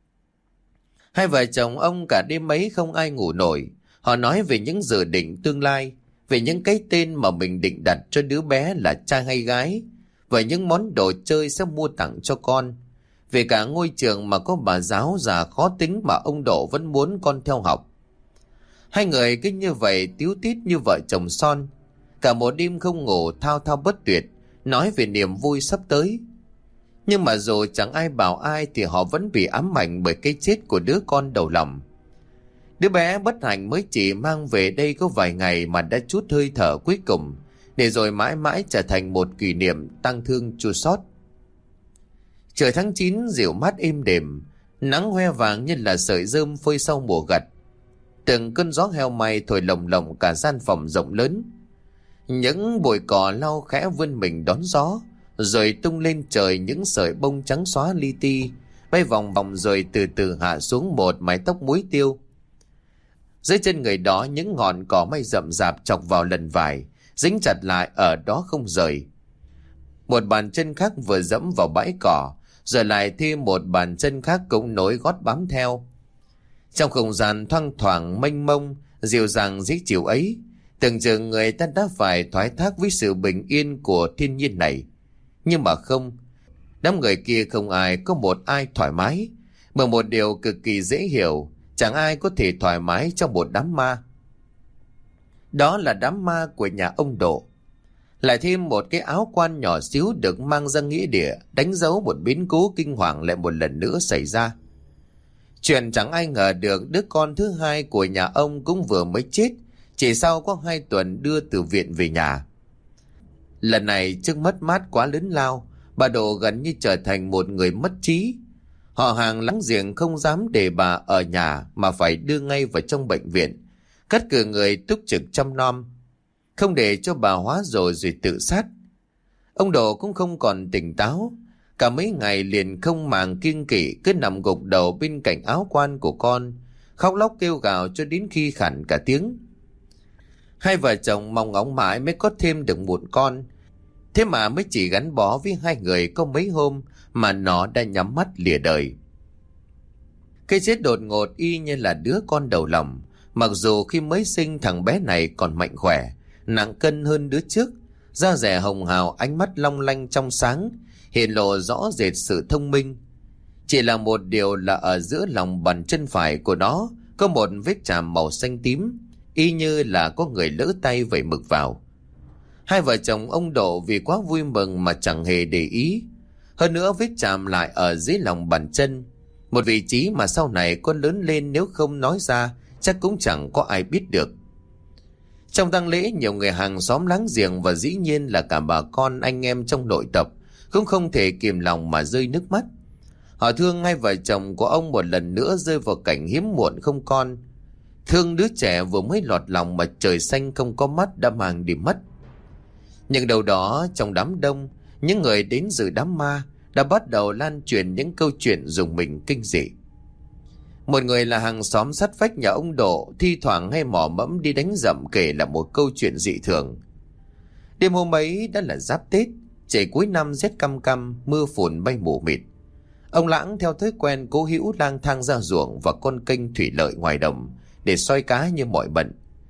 Hai vợ chồng ông cả đêm ấy không ai ngủ nổi. Họ nói về những dự định tương lai, về những cái tên mà mình định đặt cho đứa bé là trai hay gái, về những món đồ chơi sẽ mua tặng cho con, về cả ngôi trường mà có bà giáo già khó tính mà ông Độ vẫn muốn con theo học. Hai người cứ như vậy tíu tít như vợ chồng son, cả một đêm không ngủ thao thao bất tuyệt, nói về niềm vui sắp tới. Nhưng mà dù chẳng ai bảo ai thì họ vẫn bị ám ảnh bởi cái chết của đứa con đầu lòng. Đứa bé bất hạnh mới chỉ mang về đây có vài ngày mà đã trút hơi thở cuối cùng, để rồi mãi mãi trở thành một kỷ niệm tang thương chua xót. Trời tháng chín dịu mát êm đềm, nắng hoe vàng như là sợi rơm phơi sau mùa gặt. Từng cơn gió heo may thổi lồng lộng cả gian phòng rộng lớn. Những bụi cỏ lau khẽ vươn mình đón gió, rồi tung lên trời những sợi bông trắng xóa li ti, bay vòng vòng rồi từ từ hạ xuống một mái tóc muối tiêu. Dưới chân người đó những ngọn cỏ mây rậm rạp chọc vào lần vải, dính chặt lại ở đó không rời. Một bàn chân khác vừa dẫm vào bãi cỏ, rồi lại thêm một bàn chân khác cũng nối gót bám theo. Trong không gian thoang thoảng mênh mông, dịu dàng dễ chịu ấy, tưởng chừng người ta đã phải thoái thác với sự bình yên của thiên nhiên này. Nhưng mà không, đám người kia không ai có một ai thoải mái, bởi một điều cực kỳ dễ hiểu, chẳng ai có thể thoải mái trong một đám ma. Đó là đám ma của nhà ông Độ. Lại thêm một cái áo quan nhỏ xíu được mang ra nghĩa địa, đánh dấu một biến cố kinh hoàng lại một lần nữa xảy ra. Chuyện chẳng ai ngờ được đứa con thứ hai của nhà ông cũng vừa mới chết, chỉ sau có hai tuần đưa từ viện về nhà. Lần này trước mất mát quá lớn lao, bà Độ gần như trở thành một người mất trí. Họ hàng láng giềng không dám để bà ở nhà mà phải đưa ngay vào trong bệnh viện, cắt cử người túc trực chăm nom, không để cho bà hóa rồi rồi tự sát. Ông Độ cũng không còn tỉnh táo, cả mấy ngày liền không màng kiêng kỵ cứ nằm gục đầu bên cạnh áo quan của con, khóc lóc kêu gào cho đến khi khản cả tiếng. Hai vợ chồng mong ngóng mãi mới có thêm được một con, thế mà mới chỉ gắn bó với hai người có mấy hôm mà nó đã nhắm mắt lìa đời. Cái chết đột ngột y như là đứa con đầu lòng. Mặc dù khi mới sinh thằng bé này còn mạnh khỏe, nặng cân hơn đứa trước, da dẻ hồng hào, ánh mắt long lanh trong sáng, hiện lộ rõ rệt sự thông minh. Chỉ là một điều là ở giữa lòng bàn chân phải của nó có một vết chàm màu xanh tím, y như là có người lỡ tay vẩy mực vào. Hai vợ chồng ông Độ vì quá vui mừng mà chẳng hề để ý. Hơn nữa vết chàm lại ở dưới lòng bàn chân, một vị trí mà sau này con lớn lên nếu không nói ra chắc cũng chẳng có ai biết được. Trong tang lễ, nhiều người hàng xóm láng giềng và dĩ nhiên là cả bà con anh em trong nội tập cũng không thể kìm lòng mà rơi nước mắt. Họ thương hai vợ chồng của ông một lần nữa rơi vào cảnh hiếm muộn không con, thương đứa trẻ vừa mới lọt lòng mà trời xanh không có mắt đã mang đi mất. Nhưng đâu đó trong đám đông, những người đến dự đám ma đã bắt đầu lan truyền những câu chuyện rùng mình kinh dị. Một người là hàng xóm sát vách nhà ông Độ thi thoảng hay mò mẫm đi đánh dậm kể là một câu chuyện dị thường. Đêm hôm ấy đã là giáp Tết, trời cuối năm rét căm căm, mưa phùn bay mù mịt. Ông Lãng theo thói quen cố hữu lang thang ra ruộng và con kênh thủy lợi ngoài đồng để soi cá như mọi bận.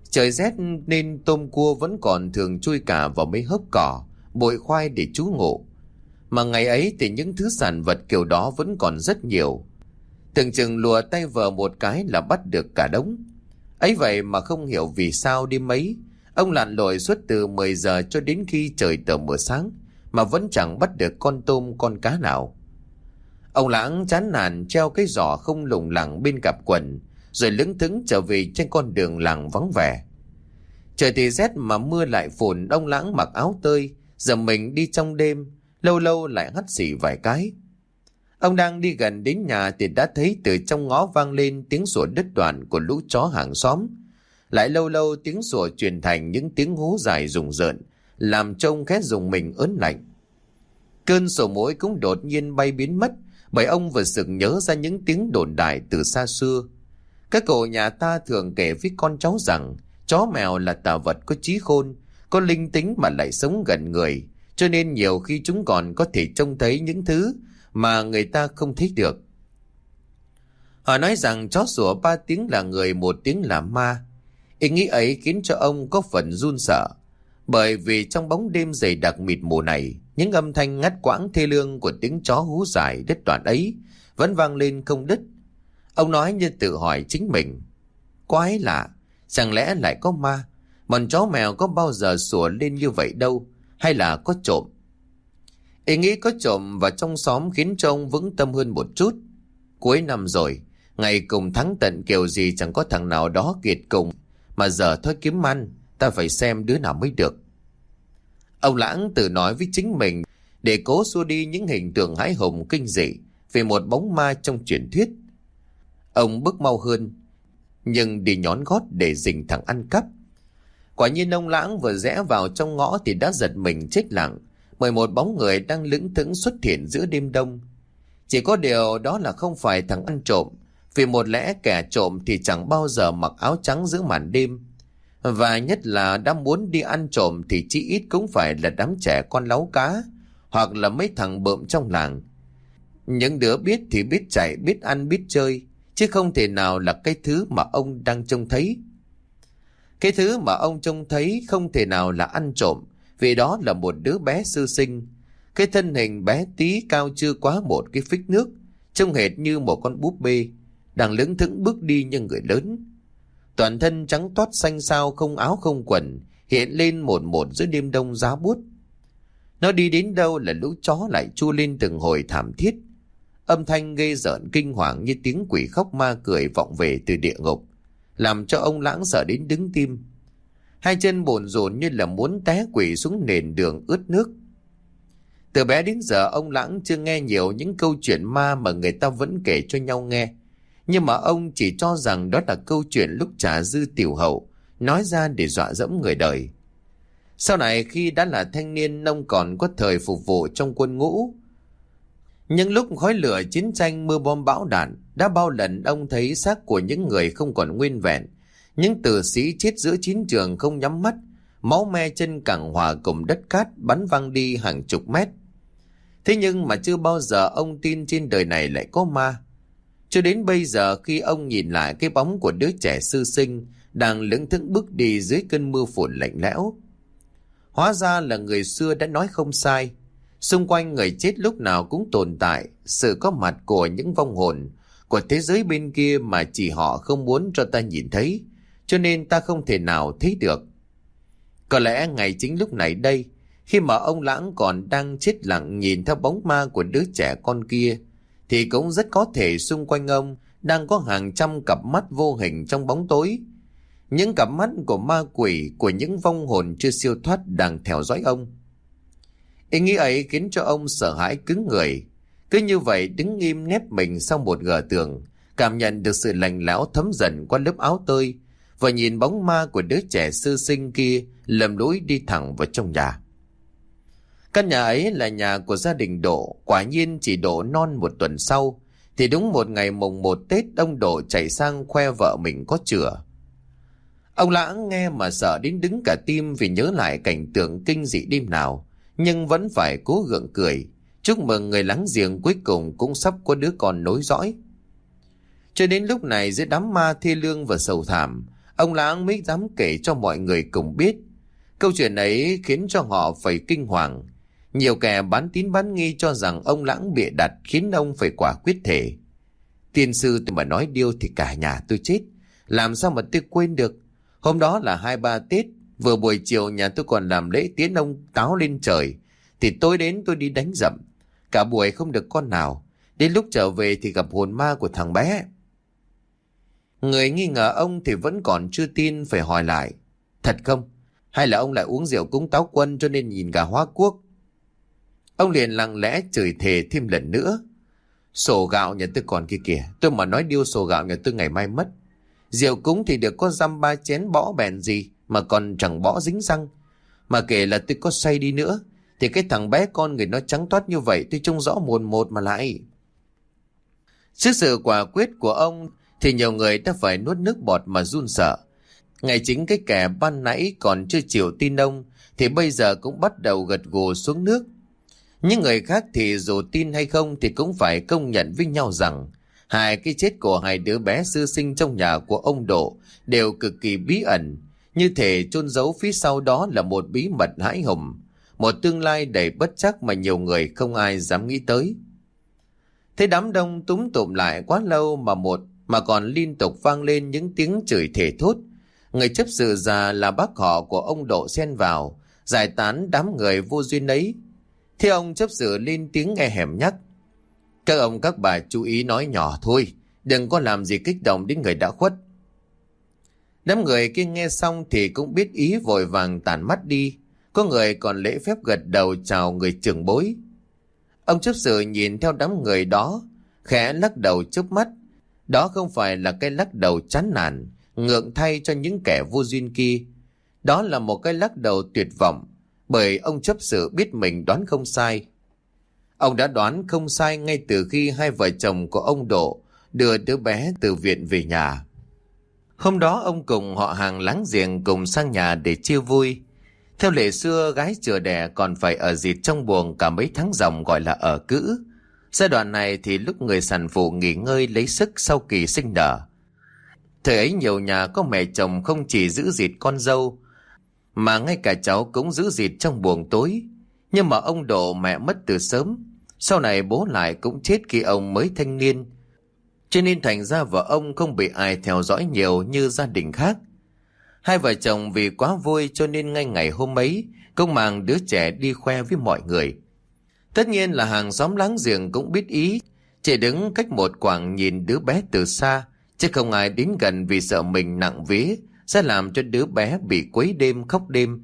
Trời rét nên tôm cua vẫn còn thường chui cả vào mấy hốc cỏ, bụi khoai để trú ngụ. Mà ngày ấy thì những thứ sản vật kiểu đó vẫn còn rất nhiều. Tưởng chừng lùa tay vờ một cái là bắt được cả đống. Ấy vậy mà không hiểu vì sao đêm ấy ông lặn lội suốt từ mười giờ cho đến khi trời tờ mờ sáng mà vẫn chẳng bắt được con tôm con cá nào. Ông Lãng chán nản treo cái giỏ không lủng lẳng bên cặp quần, rồi lững thững trở về trên con đường làng vắng vẻ. Trời thì rét mà mưa lại phùn, ông Lãng mặc áo tơi, giờ mình đi trong đêm, lâu lâu lại hắt xì vài cái. Ông đang đi gần đến nhà thì đã thấy từ trong ngõ vang lên tiếng sủa đứt đoạn của lũ chó hàng xóm. Lại lâu lâu tiếng sủa truyền thành những tiếng hú dài rùng rợn, làm trông khét rùng mình ớn lạnh. Cơn sổ mũi cũng đột nhiên bay biến mất, bởi ông vừa sực nhớ ra những tiếng đồn đại từ xa xưa. Các cụ nhà ta thường kể với con cháu rằng chó mèo là tà vật có trí khôn, có linh tính mà lại sống gần người, cho nên nhiều khi chúng còn có thể trông thấy những thứ mà người ta không thấy được. Họ nói rằng chó sủa ba tiếng là người, một tiếng là ma. Ý nghĩ ấy khiến cho ông có phần run sợ, bởi vì trong bóng đêm dày đặc mịt mù này, những âm thanh ngắt quãng thê lương của tiếng chó hú dài đứt đoạn ấy vẫn vang lên không đứt. Ông nói như tự hỏi chính mình: quái lạ, chẳng lẽ lại có ma? Bọn chó mèo có bao giờ sủa lên như vậy đâu, hay là có trộm? Ý nghĩ có trộm vào trong xóm khiến cho ông vững tâm hơn một chút. Cuối năm rồi, ngày cùng thắng tận kiểu gì chẳng có thằng nào đó kiệt cùng, mà giờ thôi kiếm ăn, ta phải xem đứa nào mới được. Ông Lãng tự nói với chính mình để cố xua đi những hình tượng hãi hùng kinh dị về một bóng ma trong truyền thuyết. Ông bước mau hơn, nhưng đi nhón gót để rình thằng ăn cắp. Quả nhiên ông Lãng vừa rẽ vào trong ngõ thì đã giật mình chết lặng, bởi một bóng người đang lững thững xuất hiện giữa đêm đông. Chỉ có điều đó là không phải thằng ăn trộm, vì một lẽ kẻ trộm thì chẳng bao giờ mặc áo trắng giữa màn đêm. Và nhất là đã muốn đi ăn trộm thì chỉ ít cũng phải là đám trẻ con láu cá, hoặc là mấy thằng bợm trong làng. Những đứa biết thì biết chạy, biết ăn, biết chơi, chứ không thể nào là cái thứ mà ông đang trông thấy. Cái thứ mà ông trông thấy không thể nào là ăn trộm, vì đó là một đứa bé sơ sinh. Cái thân hình bé tí, cao chưa quá một cái phích nước, trông hệt như một con búp bê, đang lững thững bước đi như người lớn. Toàn thân trắng toát xanh xao, không áo không quần, hiện lên một một giữa đêm đông giá buốt. Nó đi đến đâu là lũ chó lại tru lên từng hồi thảm thiết. Âm thanh ghê rợn kinh hoàng như tiếng quỷ khóc ma cười vọng về từ địa ngục, làm cho ông Lãng sợ đến đứng tim. Hai chân bồn rồn như là muốn té quỵ xuống nền đường ướt nước. Từ bé đến giờ ông Lãng chưa nghe nhiều những câu chuyện ma mà người ta vẫn kể cho nhau nghe. Nhưng mà ông chỉ cho rằng đó là câu chuyện lúc trà dư tiểu hậu, nói ra để dọa dẫm người đời. Sau này khi đã là thanh niên, ông còn có thời phục vụ trong quân ngũ. Nhưng lúc khói lửa chiến tranh, mưa bom bão đạn, đã bao lần ông thấy xác của những người không còn nguyên vẹn, những tử sĩ chết giữa chiến trường không nhắm mắt, máu me chân cẳng hòa cùng đất cát bắn văng đi hàng chục mét. Thế nhưng mà chưa bao giờ ông tin trên đời này lại có ma. Cho đến bây giờ khi ông nhìn lại cái bóng của đứa trẻ sơ sinh đang lững thững bước đi dưới cơn mưa phùn lạnh lẽo. Hóa ra là người xưa đã nói không sai. Xung quanh người chết lúc nào cũng tồn tại sự có mặt của những vong hồn của thế giới bên kia mà chỉ họ không muốn cho ta nhìn thấy, cho nên ta không thể nào thấy được. Có lẽ ngày chính lúc này đây, khi mà ông Lãng còn đang chết lặng nhìn theo bóng ma của đứa trẻ con kia, thì cũng rất có thể xung quanh ông đang có hàng trăm cặp mắt vô hình trong bóng tối. Những cặp mắt của ma quỷ, của những vong hồn chưa siêu thoát đang theo dõi ông. Ý nghĩ ấy khiến cho ông sợ hãi cứng người. Cứ như vậy đứng im nép mình sau một gờ tường, cảm nhận được sự lạnh lẽo thấm dần qua lớp áo tơi, và nhìn bóng ma của đứa trẻ sơ sinh kia lầm lũi đi thẳng vào trong nhà. Căn nhà ấy là nhà của gia đình Độ. Quả nhiên chỉ độ non một tuần sau, thì đúng một ngày mùng một Tết, ông Độ chạy sang khoe vợ mình có chữa. Ông Lãng nghe mà sợ đến đứng cả tim vì nhớ lại cảnh tượng kinh dị đêm nào, nhưng vẫn phải cố gượng cười, chúc mừng người láng giềng cuối cùng cũng sắp có đứa con nối dõi. Cho đến lúc này, giữa đám ma thê lương và sầu thảm, ông Lãng mới dám kể cho mọi người cùng biết. Câu chuyện ấy khiến cho họ phải kinh hoàng. Nhiều kẻ bán tín bán nghi cho rằng ông Lãng bịa đặt khiến ông phải quả quyết thể. Tiên sư tôi mà nói điêu thì cả nhà tôi chết. Làm sao mà tôi quên được. Hôm đó là hai ba Tết, vừa buổi chiều nhà tôi còn làm lễ tiến ông Táo lên trời. Thì tôi đến tôi đi đánh dậm. Cả buổi không được con nào. Đến lúc trở về thì gặp hồn ma của thằng bé. Người nghi ngờ ông thì vẫn còn chưa tin, phải hỏi lại. Thật không? Hay là ông lại uống rượu cúng Táo Quân cho nên nhìn cả hóa quốc? Ông liền lặng lẽ chửi thề thêm lần nữa. Sổ gạo nhà tôi còn kia kìa. Tôi mà nói điêu sổ gạo nhà tôi ngày mai mất. Rượu cúng thì được có dăm ba chén bỏ bèn gì mà còn chẳng bỏ dính răng. Mà kể là tôi có say đi nữa thì cái thằng bé con người nó trắng toát như vậy tôi trông rõ mồn một mà lại. Trước sự quả quyết của ông thì nhiều người đã phải nuốt nước bọt mà run sợ. Ngay chính cái kẻ ban nãy còn chưa chịu tin ông thì bây giờ cũng bắt đầu gật gù xuống nước. Những người khác thì dù tin hay không thì cũng phải công nhận với nhau rằng hai cái chết của hai đứa bé sơ sinh trong nhà của ông Độ đều cực kỳ bí ẩn, như thể chôn giấu phía sau đó là một bí mật hãi hùng, một tương lai đầy bất trắc mà nhiều người không ai dám nghĩ tới. Thế đám đông túm tụm lại quá lâu mà một mà còn liên tục vang lên những tiếng chửi thề thốt. Người chấp sự già là bác họ của ông Độ xen vào, giải tán đám người vô duyên ấy. Thế ông chấp sự lên tiếng nghe hẻm nhắc. Các ông các bà chú ý nói nhỏ thôi, đừng có làm gì kích động đến người đã khuất. Đám người kia nghe xong thì cũng biết ý, vội vàng tản mắt đi. Có người còn lễ phép gật đầu chào người trưởng bối. Ông chấp sự nhìn theo đám người đó, khẽ lắc đầu chớp mắt. Đó không phải là cái lắc đầu chán nản, ngượng thay cho những kẻ vô duyên kia. Đó là một cái lắc đầu tuyệt vọng, bởi ông chấp sự biết mình đoán không sai. Ông đã đoán không sai ngay từ khi hai vợ chồng của ông Độ đưa đứa bé từ viện về nhà. Hôm đó ông cùng họ hàng láng giềng cùng sang nhà để chia vui. Theo lệ xưa, gái chừa đẻ còn phải ở dịt trong buồng cả mấy tháng ròng, gọi là ở cữ. Giai đoạn này thì lúc người sản phụ nghỉ ngơi lấy sức sau kỳ sinh nở. Thời ấy nhiều nhà có mẹ chồng không chỉ giữ dịt con dâu, mà ngay cả cháu cũng giữ dịt trong buồng tối. Nhưng mà ông Độ mẹ mất từ sớm, sau này bố lại cũng chết khi ông mới thanh niên, cho nên thành ra vợ ông không bị ai theo dõi nhiều như gia đình khác. Hai vợ chồng vì quá vui cho nên ngay ngày hôm ấy cũng mang đứa trẻ đi khoe với mọi người. Tất nhiên là hàng xóm láng giềng cũng biết ý, chỉ đứng cách một quãng nhìn đứa bé từ xa, chứ không ai đến gần vì sợ mình nặng vía sẽ làm cho đứa bé bị quấy đêm khóc đêm.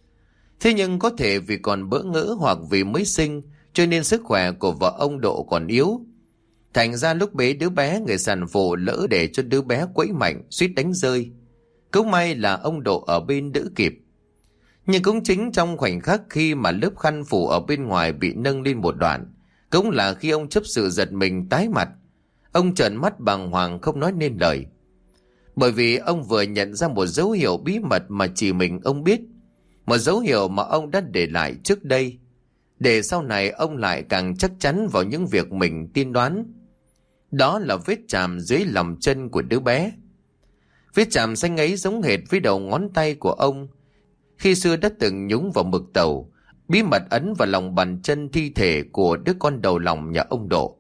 Thế nhưng có thể vì còn bỡ ngỡ hoặc vì mới sinh cho nên sức khỏe của vợ ông Độ còn yếu. Thành ra lúc bế đứa bé, người sản phụ lỡ để cho đứa bé quấy mạnh, suýt đánh rơi. Cũng may là ông Độ ở bên đỡ kịp. Nhưng cũng chính trong khoảnh khắc khi mà lớp khăn phủ ở bên ngoài bị nâng lên một đoạn, cũng là khi ông chấp sự giật mình tái mặt. Ông trợn mắt bàng hoàng không nói nên lời. Bởi vì ông vừa nhận ra một dấu hiệu bí mật mà chỉ mình ông biết. Một dấu hiệu mà ông đã để lại trước đây, để sau này ông lại càng chắc chắn vào những việc mình tiên đoán. Đó là vết chàm dưới lòng chân của đứa bé. Vết chàm xanh ấy giống hệt với đầu ngón tay của ông khi xưa đã từng nhúng vào mực tàu, bí mật ấn vào lòng bàn chân thi thể của đứa con đầu lòng nhà ông Độ.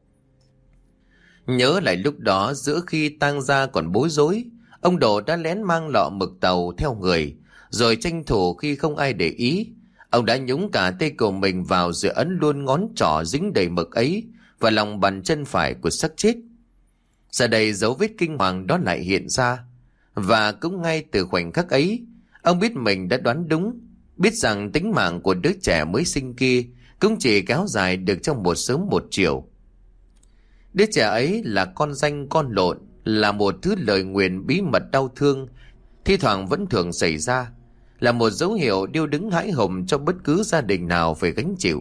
Nhớ lại lúc đó, giữa khi tang gia còn bối rối, ông Độ đã lén mang lọ mực tàu theo người, rồi tranh thủ khi không ai để ý, ông đã nhúng cả tay của mình vào rồi ấn luôn ngón trỏ dính đầy mực ấy vào lòng bàn chân phải của xác chết. Giờ đây dấu vết kinh hoàng đó lại hiện ra, và cũng ngay từ khoảnh khắc ấy, ông biết mình đã đoán đúng, biết rằng tính mạng của đứa trẻ mới sinh kia cũng chỉ kéo dài được trong một sớm một chiều. Đứa trẻ ấy là con danh con lộn, là một thứ lời nguyền bí mật đau thương, thi thoảng vẫn thường xảy ra, là một dấu hiệu điêu đứng hãi hùng cho bất cứ gia đình nào phải gánh chịu.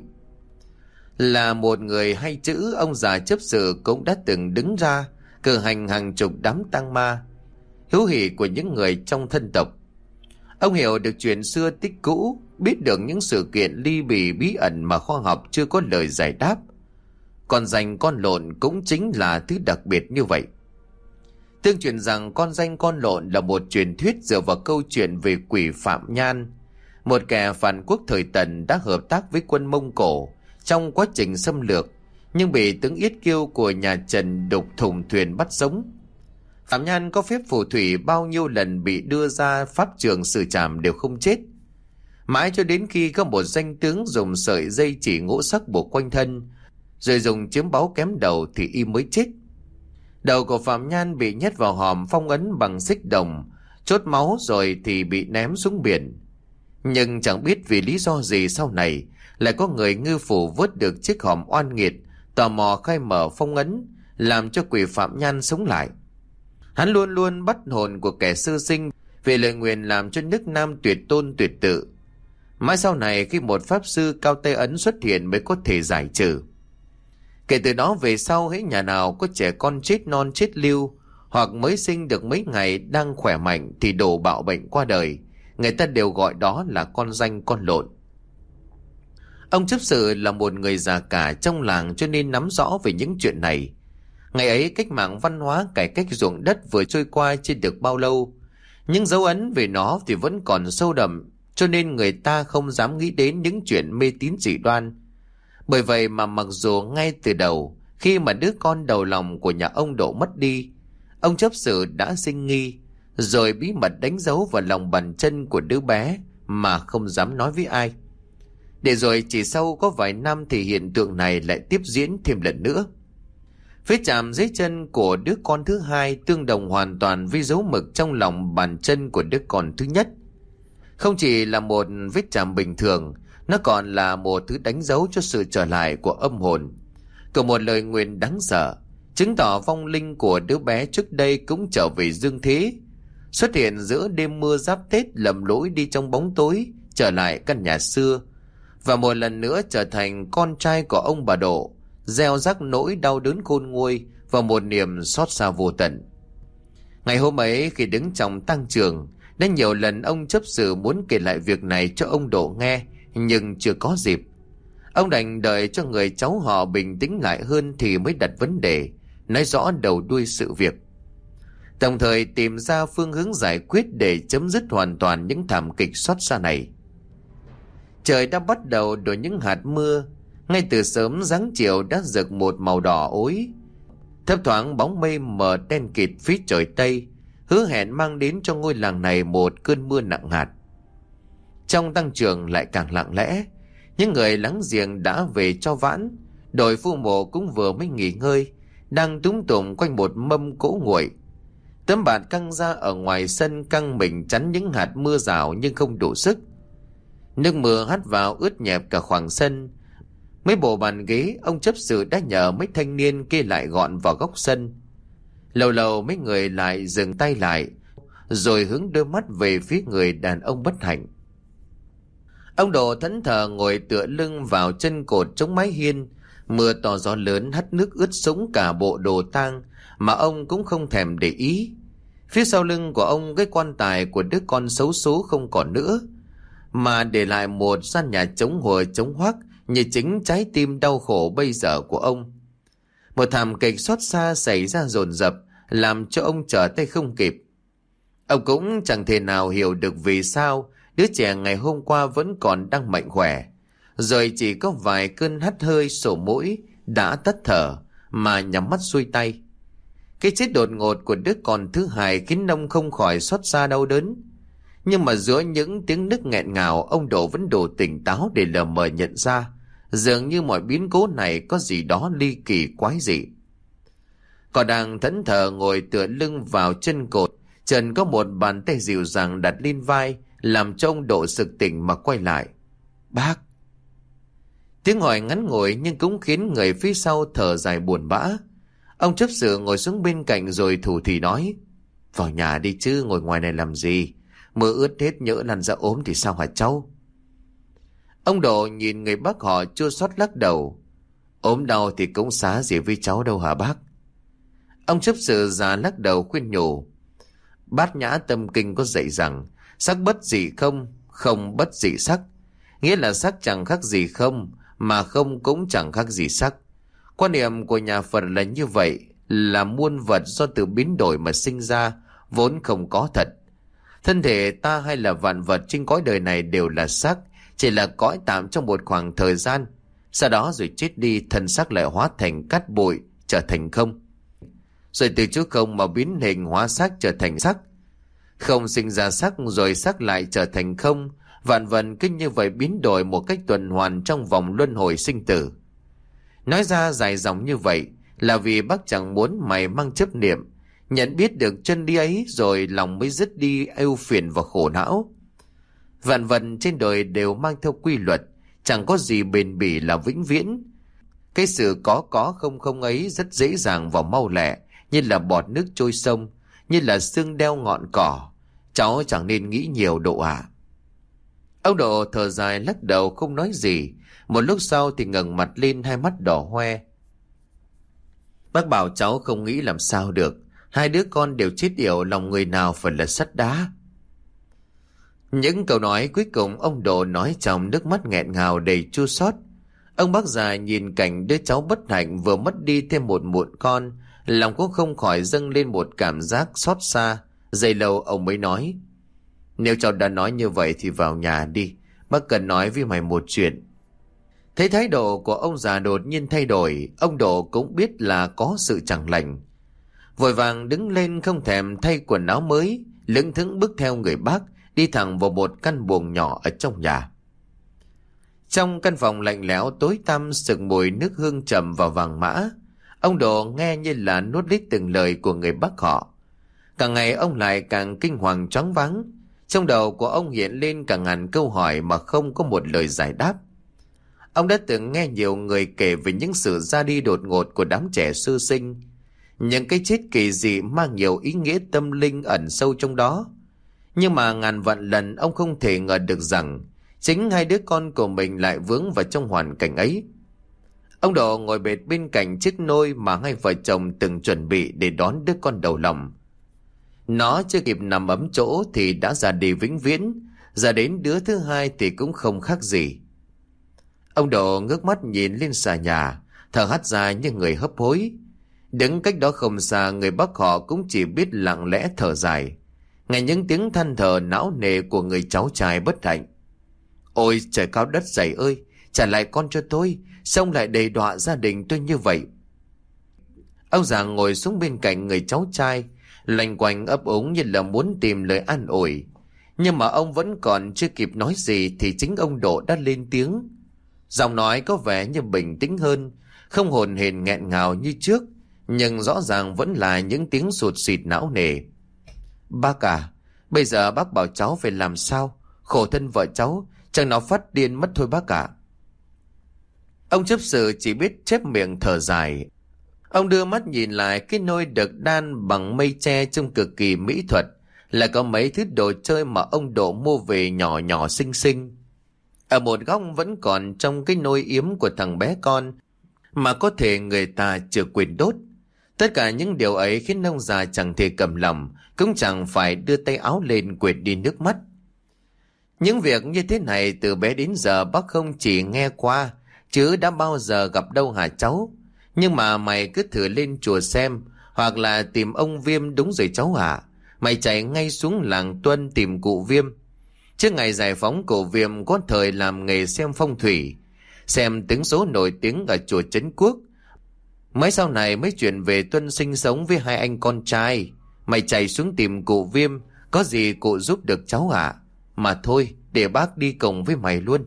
Là một người hay chữ, ông già chấp sự cũng đã từng đứng ra cử hành hàng chục đám tang ma, hiếu hỉ của những người trong thân tộc. Ông hiểu được chuyện xưa tích cũ, biết được những sự kiện ly bì bí ẩn mà khoa học chưa có lời giải đáp. Con danh con lộn cũng chính là thứ đặc biệt như vậy. Tương truyền rằng con danh con lộn là một truyền thuyết dựa vào câu chuyện về quỷ Phạm Nhan, một kẻ phản quốc thời Tần đã hợp tác với quân Mông Cổ trong quá trình xâm lược, nhưng bị tướng Yết Kiêu của nhà Trần đục thủng thuyền bắt sống. Phạm Nhan có phép phù thủy, bao nhiêu lần bị đưa ra pháp trường xử trảm đều không chết. Mãi cho đến khi có một danh tướng dùng sợi dây chỉ ngũ sắc buộc quanh thân, rồi dùng chiếc báu kém đầu thì y mới chết. Đầu của Phạm Nhan bị nhét vào hòm phong ấn bằng xích đồng, chốt máu rồi thì bị ném xuống biển. Nhưng chẳng biết vì lý do gì sau này lại có người ngư phủ vớt được chiếc hòm oan nghiệt, tò mò khai mở phong ấn, làm cho quỷ Phạm Nhan sống lại. Hắn luôn luôn bắt hồn của kẻ sư sinh về lời nguyền làm cho nước Nam tuyệt tôn tuyệt tự. Mãi sau này khi một pháp sư cao tay ấn xuất hiện mới có thể giải trừ. Kể từ đó về sau, hễ nhà nào có trẻ con chết non chết lưu hoặc mới sinh được mấy ngày đang khỏe mạnh thì đổ bạo bệnh qua đời, người ta đều gọi đó là con danh con lộn. Ông chấp sự là một người già cả trong làng cho nên nắm rõ về những chuyện này. Ngày ấy cách mạng văn hóa cải cách ruộng đất vừa trôi qua chưa được bao lâu, nhưng dấu ấn về nó thì vẫn còn sâu đậm, cho nên người ta không dám nghĩ đến những chuyện mê tín dị đoan. Bởi vậy mà mặc dù ngay từ đầu, khi mà đứa con đầu lòng của nhà ông Độ mất đi, ông chấp sự đã sinh nghi, rồi bí mật đánh dấu vào lòng bàn chân của đứa bé mà không dám nói với ai. Để rồi chỉ sau có vài năm thì hiện tượng này lại tiếp diễn thêm lần nữa. Vết chạm dưới chân của đứa con thứ hai tương đồng hoàn toàn với dấu mực trong lòng bàn chân của đứa con thứ nhất. Không chỉ là một vết chạm bình thường, nó còn là một thứ đánh dấu cho sự trở lại của âm hồn, của một lời nguyền đáng sợ, chứng tỏ vong linh của đứa bé trước đây cũng trở về dương thế, xuất hiện giữa đêm mưa giáp Tết, lầm lỗi đi trong bóng tối trở lại căn nhà xưa, và một lần nữa trở thành con trai của ông bà Độ, gieo rắc nỗi đau đớn khôn nguôi và một niềm xót xa vô tận. Ngày hôm ấy khi đứng trong tang trường, đã nhiều lần ông chấp sự muốn kể lại việc này cho ông Độ nghe, nhưng chưa có dịp. Ông đành đợi cho người cháu họ bình tĩnh lại hơn thì mới đặt vấn đề, nói rõ đầu đuôi sự việc, đồng thời tìm ra phương hướng giải quyết để chấm dứt hoàn toàn những thảm kịch xót xa này. Trời đã bắt đầu đổ những hạt mưa, ngay từ sớm dáng chiều đã rực một màu đỏ ối. Thấp thoáng bóng mây mờ đen kịt phía trời Tây, hứa hẹn mang đến cho ngôi làng này một cơn mưa nặng hạt. Trong tang trường lại càng lặng lẽ, những người láng giềng đã về cho vãn, đội phu mộ cũng vừa mới nghỉ ngơi, đang túm tụm quanh một mâm cỗ nguội. Tấm bạt căng ra ở ngoài sân căng mình chắn những hạt mưa rào nhưng không đủ sức. Nước mưa hắt vào ướt nhẹp cả khoảng sân. Mấy bộ bàn ghế ông chấp sự đã nhờ mấy thanh niên kê lại gọn vào góc sân. Lâu lâu mấy người lại dừng tay lại, rồi hướng đôi mắt về phía người đàn ông bất hạnh. Ông Độ thẫn thờ ngồi tựa lưng vào chân cột chống mái hiên. Mưa to gió lớn hắt nước ướt sũng cả bộ đồ tang mà ông cũng không thèm để ý. Phía sau lưng của ông, cái quan tài của đứa con xấu số không còn nữa, mà để lại một gian nhà trống huờ trống hoác như chính trái tim đau khổ bây giờ của ông. Một thảm kịch xót xa xảy ra dồn dập, làm cho ông trở tay không kịp. Ông cũng chẳng thể nào hiểu được vì sao đứa trẻ ngày hôm qua vẫn còn đang mạnh khỏe, rồi chỉ có vài cơn hắt hơi sổ mũi đã tắt thở mà nhắm mắt xuôi tay. Cái chết đột ngột của đứa con thứ hai khiến ông không khỏi xót xa đau đớn. Nhưng mà giữa những tiếng nức nghẹn ngào, ông Độ vẫn đủ tỉnh táo để lờ mờ nhận ra dường như mọi biến cố này có gì đó ly kỳ quái dị. Còn đang thẫn thờ ngồi tựa lưng vào chân cột, trần có một bàn tay dịu dàng đặt lên vai, làm cho ông Độ sực tỉnh mà quay lại. Bác! Tiếng hỏi ngắn ngủi nhưng cũng khiến người phía sau thở dài buồn bã. Ông chấp sự ngồi xuống bên cạnh rồi thủ thỉ nói: Vào nhà đi chứ, ngồi ngoài này làm gì? Mưa ướt hết, nhỡ lăn ra ốm thì sao hả cháu? Ông Độ nhìn người bác họ chua xót lắc đầu: Ốm đau thì cũng xá gì với cháu đâu hả bác? Ông chấp sự già lắc đầu khuyên nhủ: Bát Nhã Tâm Kinh có dạy rằng sắc bất dị không, không bất dị sắc. Nghĩa là sắc chẳng khác gì không, mà không cũng chẳng khác gì sắc. Quan niệm của nhà Phật là như vậy, là muôn vật do từ biến đổi mà sinh ra, vốn không có thật. Thân thể ta hay là vạn vật trên cõi đời này đều là xác, chỉ là cõi tạm trong một khoảng thời gian. Sau đó rồi chết đi, thân xác lại hóa thành cát bụi, trở thành không. Rồi từ chỗ không mà biến hình hóa xác trở thành sắc. Không sinh ra sắc, rồi sắc lại trở thành không. Vạn vật cứ như vậy biến đổi một cách tuần hoàn trong vòng luân hồi sinh tử. Nói ra dài dòng như vậy là vì bác chẳng muốn mày mang chấp niệm. Nhận biết được chân lý ấy rồi lòng mới dứt đi ưu phiền và khổ não. Vạn vật trên đời đều mang theo quy luật, chẳng có gì bền bỉ là vĩnh viễn. Cái sự có có không không ấy rất dễ dàng và mau lẹ, như là bọt nước trôi sông, như là sương đeo ngọn cỏ. Cháu chẳng nên nghĩ nhiều Độ ạ. À. Ông Độ thở dài lắc đầu không nói gì. Một lúc sau thì ngẩng mặt lên, hai mắt đỏ hoe. Bác bảo cháu không nghĩ làm sao được. Hai đứa con đều chết yểu, lòng người nào phải là sắt đá. Những câu nói cuối cùng ông Độ nói trong nước mắt nghẹn ngào đầy chua xót. Ông bác già nhìn cảnh đứa cháu bất hạnh vừa mất đi thêm một mụn con, lòng cũng không khỏi dâng lên một cảm giác xót xa. Giây lâu ông mới nói: Nếu cháu đã nói như vậy thì vào nhà đi, bác cần nói với mày một chuyện. Thấy thái độ của ông già đột nhiên thay đổi, ông Độ cũng biết là có sự chẳng lành. Vội vàng đứng lên không thèm thay quần áo mới, lững thững bước theo người bác, đi thẳng vào một căn buồng nhỏ ở trong nhà. Trong căn phòng lạnh lẽo tối tăm sực mùi nước hương trầm và vàng mã. Ông Độ nghe như là nuốt lít từng lời của người bác họ. Càng ngày ông lại càng kinh hoàng choáng váng. Trong đầu của ông hiện lên cả ngàn câu hỏi mà không có một lời giải đáp. Ông đã từng nghe nhiều người kể về những sự ra đi đột ngột của đám trẻ sơ sinh, những cái chết kỳ dị mang nhiều ý nghĩa tâm linh ẩn sâu trong đó. Nhưng mà ngàn vạn lần ông không thể ngờ được rằng chính hai đứa con của mình lại vướng vào trong hoàn cảnh ấy. Ông Độ ngồi bệt bên cạnh chiếc nôi mà hai vợ chồng từng chuẩn bị để đón đứa con đầu lòng. Nó chưa kịp nằm ấm chỗ thì đã ra đi vĩnh viễn, ra đến đứa thứ hai thì cũng không khác gì. Ông Độ ngước mắt nhìn lên xà nhà, thở hắt ra như người hấp hối. Đứng cách đó không xa, người bác họ cũng chỉ biết lặng lẽ thở dài, nghe những tiếng than thở não nề của người cháu trai bất hạnh. Ôi trời cao đất dày ơi, trả lại con cho tôi, xong lại đầy đọa gia đình tôi như vậy. Ông già ngồi xuống bên cạnh người cháu trai, loanh quanh ấp úng như là muốn tìm lời an ủi. Nhưng mà ông vẫn còn chưa kịp nói gì thì chính ông Độ đã lên tiếng. Giọng nói có vẻ như bình tĩnh hơn, không hồn hển nghẹn ngào như trước, nhưng rõ ràng vẫn là những tiếng sụt sịt não nề. Bác à, bây giờ bác bảo cháu phải làm sao? Khổ thân vợ cháu, chẳng nó phát điên mất thôi bác ạ. Ông chấp sự chỉ biết chép miệng thở dài. Ông đưa mắt nhìn lại cái nôi được đan bằng mây tre trông cực kỳ mỹ thuật, là có mấy thứ đồ chơi mà ông Độ mua về nhỏ nhỏ xinh xinh. Ở một góc vẫn còn trong cái nôi yếm của thằng bé con mà có thể người ta chưa quên đốt. Tất cả những điều ấy khiến ông già chẳng thể cầm lòng, cũng chẳng phải đưa tay áo lên quệt đi nước mắt. Những việc như thế này từ bé đến giờ bác không chỉ nghe qua, chứ đã bao giờ gặp đâu hả cháu? Nhưng mà mày cứ thử lên chùa xem, hoặc là tìm ông Viêm. Đúng rồi cháu hả? Mày chạy ngay xuống làng Tuân tìm cụ Viêm. Trước ngày giải phóng, cụ Viêm có thời làm nghề xem phong thủy, xem tướng số nổi tiếng ở chùa Trấn Quốc. Mới sau này mới chuyển về Tuân sinh sống với hai anh con trai. Mày chạy xuống tìm cụ Viêm, có gì cụ giúp được cháu hả? Mà thôi, để bác đi cùng với mày luôn.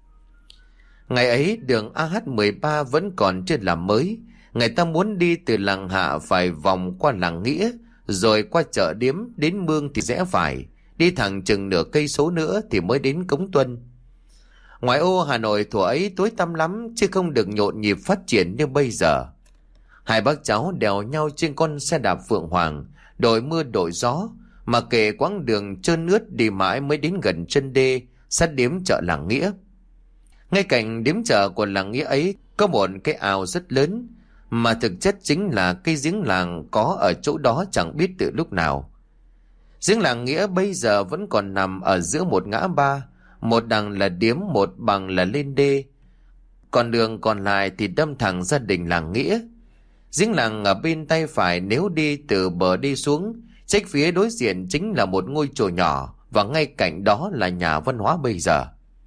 Ngày ấy đường A H mười ba vẫn còn chưa làm mới. Người ta muốn đi từ làng Hạ phải vòng qua làng Nghĩa, rồi qua chợ Điếm, đến Mương thì rẽ phải, đi thẳng chừng nửa cây số nữa thì mới đến Cống Tuân. Ngoại ô Hà Nội thuở ấy tối tăm lắm, chứ không được nhộn nhịp phát triển như bây giờ. Hai bác cháu đèo nhau trên con xe đạp Phượng Hoàng, đội mưa đội gió, mà kể quãng đường trơn ướt đi mãi mới đến gần chân đê, sát điếm chợ làng Nghĩa. Ngay cạnh điếm chợ của làng Nghĩa ấy có một cái ao rất lớn, mà thực chất chính là cây giếng làng có ở chỗ đó chẳng biết từ lúc nào. Giếng làng Nghĩa bây giờ vẫn còn nằm ở giữa một ngã ba, một đằng là điếm, một bằng là lên đê. Còn đường còn lại thì đâm thẳng gia đình làng Nghĩa. Giếng làng ở bên tay phải, nếu đi từ bờ đi xuống, trách phía đối diện chính là một ngôi chùa nhỏ, và ngay cạnh đó là nhà văn hóa bây giờ.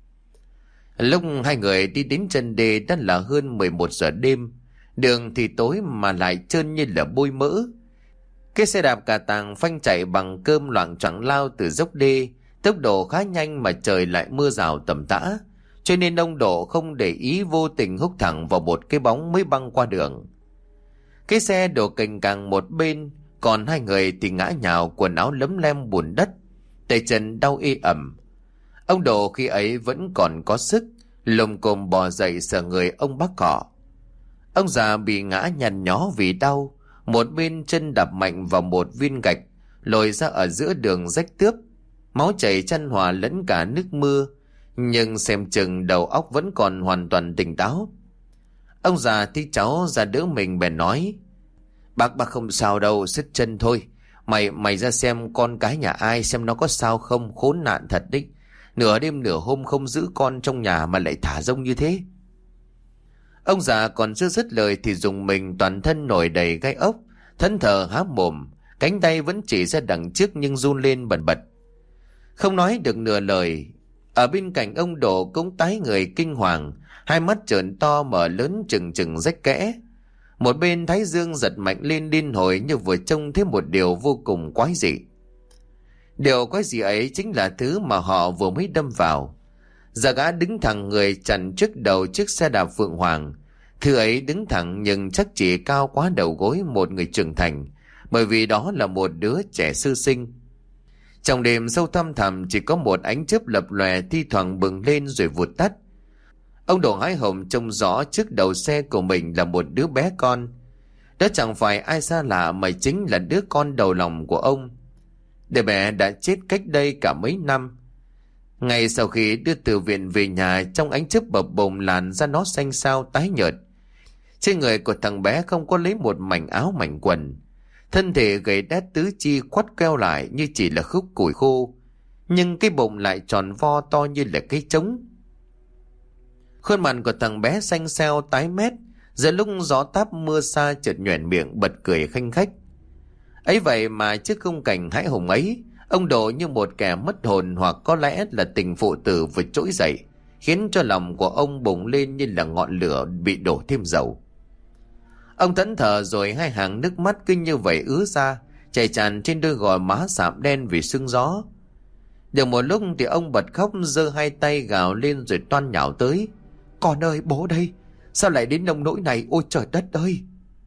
Lúc hai người đi đến chân đê đã là hơn mười một giờ đêm. Đường thì tối mà lại trơn như là bôi mỡ. Cái xe đạp cà tàng phanh chạy bằng cơm loạng choạng lao từ dốc đê, tốc độ khá nhanh mà trời lại mưa rào tầm tã, cho nên ông Độ không để ý, vô tình húc thẳng vào một cái bóng mới băng qua đường. Cái xe đổ cành càng một bên, còn hai người thì ngã nhào, quần áo lấm lem bùn đất, tay chân đau ê ẩm. Ông Độ khi ấy vẫn còn có sức, lồm cồm bò dậy sờ người ông bác cọ. Ông già bị ngã nhăn nhó vì đau, một bên chân đạp mạnh vào một viên gạch lồi ra ở giữa đường rách tướp, máu chảy chan hòa lẫn cả nước mưa, nhưng xem chừng đầu óc vẫn còn hoàn toàn tỉnh táo. Ông già thấy cháu ra đỡ mình bèn nói: Bác bác không sao đâu, sứt chân thôi. Mày mày ra xem con cái nhà ai, xem nó có sao không, khốn nạn thật đấy. Nửa đêm nửa hôm không giữ con trong nhà mà lại thả rông như thế. Ông già còn chưa dứt lời thì dùng mình toàn thân nổi đầy gai ốc, thẫn thờ há mồm, cánh tay vẫn chỉ ra đằng trước nhưng run lên bần bật, không nói được nửa lời. Ở bên cạnh ông Độ cũng tái người kinh hoàng, hai mắt trợn to mở lớn trừng trừng rách kẽ. Một bên thái dương giật mạnh lên điên hồi, như vừa trông thấy một điều vô cùng quái dị. Điều quái dị ấy chính là thứ mà họ vừa mới đâm vào. Giờ gã đứng thẳng người chặn trước đầu chiếc xe đạp Phượng Hoàng. Thứ ấy đứng thẳng nhưng chắc chỉ cao quá đầu gối một người trưởng thành, bởi vì đó là một đứa trẻ sơ sinh. Trong đêm sâu thăm thẳm chỉ có một ánh chớp lập lòe, thi thoảng bừng lên rồi vụt tắt. Ông Đồ hái hồng trông rõ trước đầu xe của mình là một đứa bé con. Đó chẳng phải ai xa lạ mà chính là đứa con đầu lòng của ông. Đứa bé đã chết cách đây cả mấy năm. Ngay sau khi đưa từ viện về nhà, trong ánh chớp bập bùng làn da nó xanh xao tái nhợt. Trên người của thằng bé không có lấy một mảnh áo mảnh quần. Thân thể gầy đét tứ chi quắt queo lại như chỉ là khúc củi khô, nhưng cái bụng lại tròn vo to như là cái trống. Khuôn mặt của thằng bé xanh xao tái mét, giữa lúc gió táp mưa xa chợt nhoẻn miệng bật cười khanh khách. Ấy vậy mà trước khung cảnh hãi hùng ấy, ông Độ như một kẻ mất hồn, hoặc có lẽ là tình phụ tử vừa trỗi dậy, khiến cho lòng của ông bùng lên như là ngọn lửa bị đổ thêm dầu. Ông thẫn thờ rồi hai hàng nước mắt cứ như vậy ứa ra, chảy tràn trên đôi gò má sạm đen vì sương gió. Được một lúc thì ông bật khóc, giơ hai tay gào lên rồi toan nhào tới. Con ơi, bố đây, sao lại đến nông nỗi này, ôi trời đất ơi!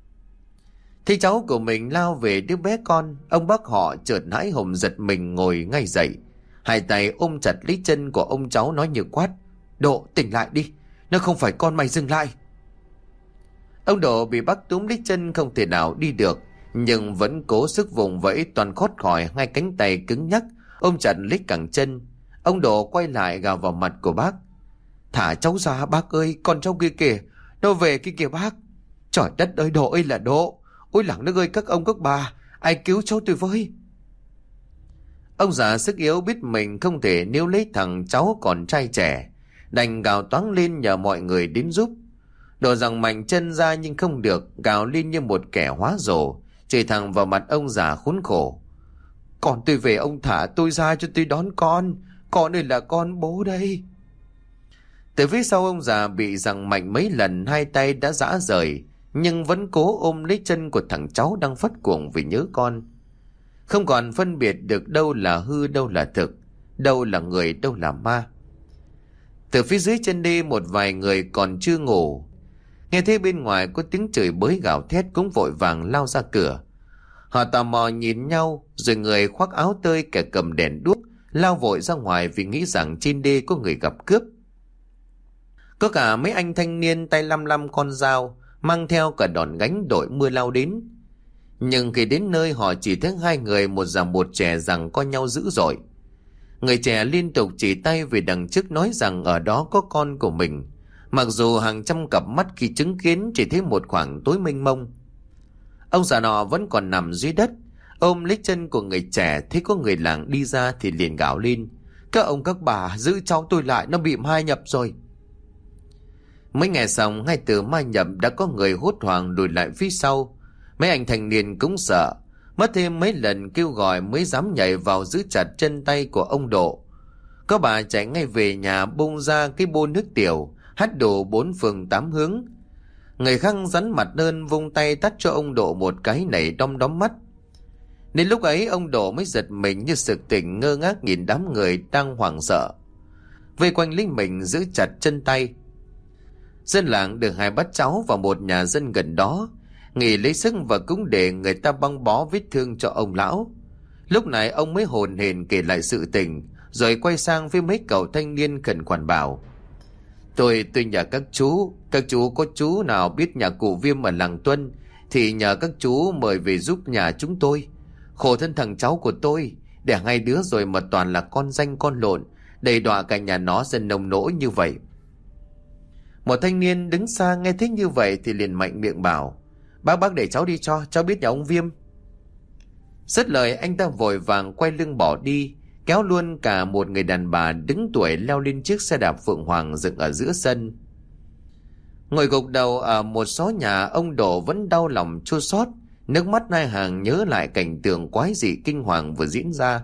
Thấy cháu của mình lao về đứa bé con, ông bác họ chợt hãi hùng giật mình ngồi ngay dậy, hai tay ôm chặt lấy chân của ông cháu nói như quát: Độ, tỉnh lại đi, nó không phải con mày, dừng lại! Ông Độ bị bác túm lấy chân không thể nào đi được, nhưng vẫn cố sức vùng vẫy toàn khót khỏi hai cánh tay cứng nhắc ôm chặt lấy cẳng chân. Ông Độ quay lại gào vào mặt của bác: Thả cháu ra bác ơi, con cháu kia kìa, nó về kia kìa bác! Trời đất ơi, Độ ơi là Độ! Ôi làng nước ơi, các ông các bà, ai cứu cháu tôi với! Ông già sức yếu biết mình không thể níu lấy thằng cháu còn trai trẻ, đành gào toáng lên nhờ mọi người đến giúp. Độ rằng mạnh chân ra nhưng không được, gào lên như một kẻ hóa rồ, chửi thẳng vào mặt ông già khốn khổ: Con tôi về, ông thả tôi ra cho tôi đón con, con ơi là con bố đây! Từ phía sau ông già bị giằng mạnh mấy lần, hai tay đã rã rời, nhưng vẫn cố ôm lấy chân của thằng cháu đang phát cuồng vì nhớ con. Không còn phân biệt được đâu là hư, đâu là thực, đâu là người, đâu là ma. Từ phía dưới chân đi, một vài người còn chưa ngủ, nghe thấy bên ngoài có tiếng chửi bới gào thét cũng vội vàng lao ra cửa. Họ tò mò nhìn nhau, rồi người khoác áo tơi, kẻ cầm đèn đuốc lao vội ra ngoài vì nghĩ rằng trên đê có người gặp cướp. Có cả mấy anh thanh niên tay lăm lăm con dao, mang theo cả đòn gánh đội mưa lao đến. Nhưng khi đến nơi, họ chỉ thấy hai người, một già một trẻ giằng co nhau dữ dội. Người trẻ liên tục chỉ tay về đằng trước, nói rằng ở đó có con của mình, mặc dù hàng trăm cặp mắt khi chứng kiến chỉ thấy một khoảng tối mênh mông. Ông già nọ vẫn còn nằm dưới đất, ôm lấy chân của người trẻ. Thấy có người làng đi ra thì liền gào lên: Các ông các bà, giữ cháu tôi lại, nó bị mai nhập rồi! Mới nghe xong, ngay từ Mai Nhập đã có người hốt hoảng lùi lại phía sau. Mấy anh thanh niên cũng sợ, mất thêm mấy lần kêu gọi mới dám nhảy vào giữ chặt chân tay của ông Độ. Có bà chạy ngay về nhà bung ra cái bô nước tiểu, hắt đổ bốn phương tám hướng. Người khác rắn mặt đơn vung tay tắt cho ông Độ một cái nảy đom đóm mắt. Đến lúc ấy ông Độ mới giật mình như sực tỉnh, ngơ ngác nhìn đám người đang hoảng sợ vây quanh lính mình giữ chặt chân tay. Dân làng được hai bắt cháu vào một nhà dân gần đó, nghỉ lấy sức và cũng để người ta băng bó vết thương cho ông lão. Lúc này ông mới hồn hển kể lại sự tình, rồi quay sang với mấy cậu thanh niên khẩn khoản bảo: Tôi tôi nhờ các chú, các chú có chú nào biết nhà cụ Viêm ở làng Tuân thì nhờ các chú mời về giúp nhà chúng tôi. Khổ thân thằng cháu của tôi, đẻ hai đứa rồi mà toàn là con danh con lộn, đầy đọa cả nhà nó dần nông nỗi như vậy. Một thanh niên đứng xa nghe thấy như vậy thì liền mạnh miệng bảo: Bác bác để cháu đi cho, cháu biết nhà ông Viêm. Dứt lời anh ta vội vàng quay lưng bỏ đi, kéo luôn cả một người đàn bà đứng tuổi leo lên chiếc xe đạp Phượng Hoàng dựng ở giữa sân. Ngồi gục đầu ở một xó nhà, ông Độ vẫn đau lòng chua xót, nước mắt hai hàng nhớ lại cảnh tượng quái dị kinh hoàng vừa diễn ra.